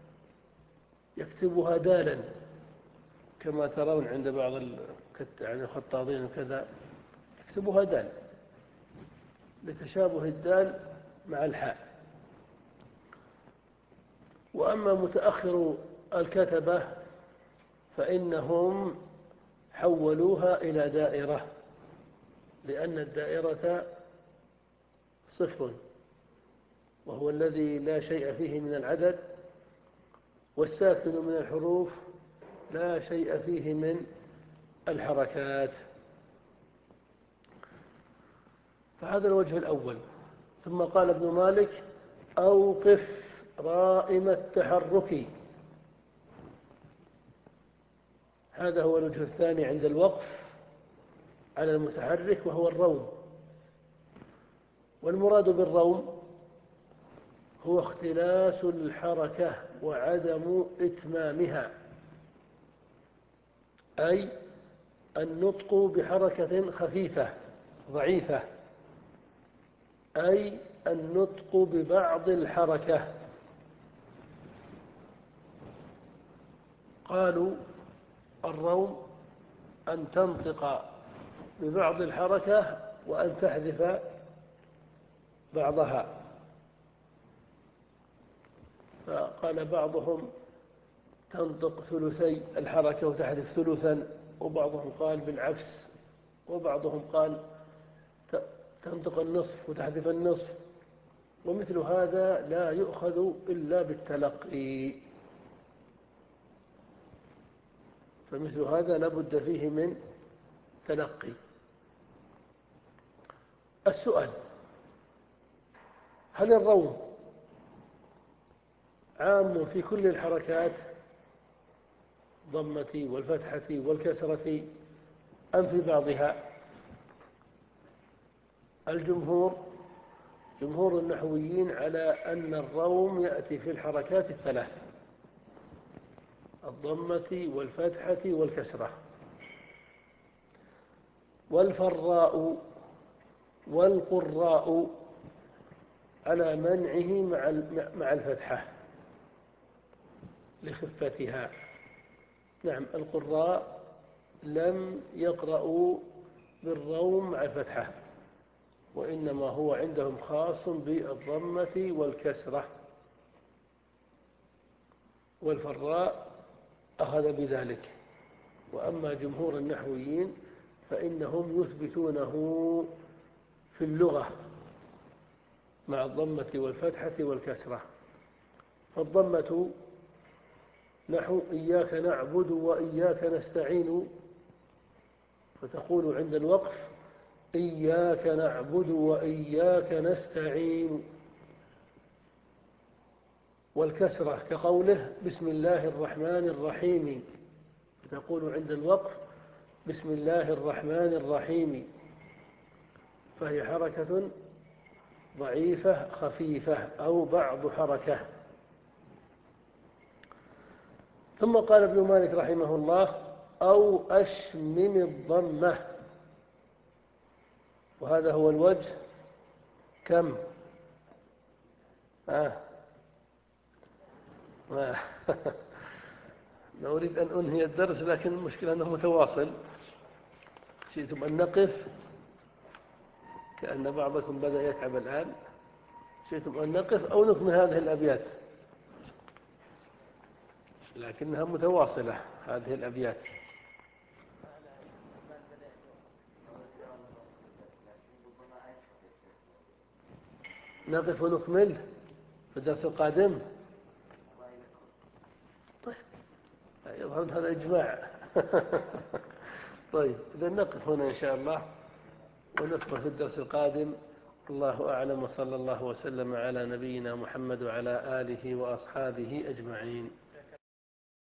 يكتبها دالا، كما ترون عند بعض يعني الخطاطين وكذا، يكتبها دال لتشابه الدال مع الحاء. وأما متأخر الكتبة فإنهم حولوها إلى دائرة، لأن الدائرة صفر، وهو الذي لا شيء فيه من العدد، والساكن من الحروف لا شيء فيه من الحركات. فهذا الوجه الأول. ثم قال ابن مالك: أوقف رائم التحرك. هذا هو الوجه الثاني عند الوقف على المتحرك، وهو الروم. والمراد بالروم هو اختلاس الحركة وعدم إتمامها، أي النطق بحركة خفيفة ضعيفة، أي النطق ببعض الحركة. قالوا الروم أن تنطق ببعض الحركة وأن تحذف بعضها. فقال بعضهم تنطق ثلثي الحركة وتحذف ثلثا، وبعضهم قال بالعكس، وبعضهم قال تنطق النصف وتحذف النصف. ومثل هذا لا يؤخذ إلا بالتلقي، فمثل هذا لا بد فيه من تلقي. السؤال: هل الروم عام في كل الحركات ضمة والفتحة والكسرة أم في بعضها؟ الجمهور جمهور النحويين على أن الروم يأتي في الحركات الثلاث: الضمة والفتحة والكسرة. والفراء والقراء على منعه مع الفتحة لخفتها. نعم، القراء لم يقرأوا بالروم مع الفتحة، وإنما هو عندهم خاص بالضمة والكسرة، والفراء أخذ بذلك. وأما جمهور النحويين فإنهم يثبتونه في اللغة مع الضمة والفتحة والكسرة. فالضمة نحو إياك نعبد وإياك نستعين، فتقول عند الوقف إياك نعبد وإياك نستعين. والكسرة كقوله بسم الله الرحمن الرحيم، فتقول عند الوقف بسم الله الرحمن الرحيم، فهي حركة ضعيفة خفيفة أو بعض حركة. ثم قال ابن مالك رحمه الله أو أشمم الضمة، وهذا هو الوجه كم؟ آه. آه. لا أريد أن أنهي الدرس، لكن المشكلة أنه متواصل. شئتم أن نقف، كأن بعضكم بدأ يتعب الآن. شئتم أن نقف أو نكمل هذه الأبيات، لكنها متواصلة هذه الأبيات. نقف ونكمل في الدرس القادم. طيب، يظهر هذا إجماع. طيب، إذا نقف هنا إن شاء الله ونكمل في الدرس القادم. الله أعلم، وصلى الله وسلم على نبينا محمد وعلى آله وأصحابه أجمعين.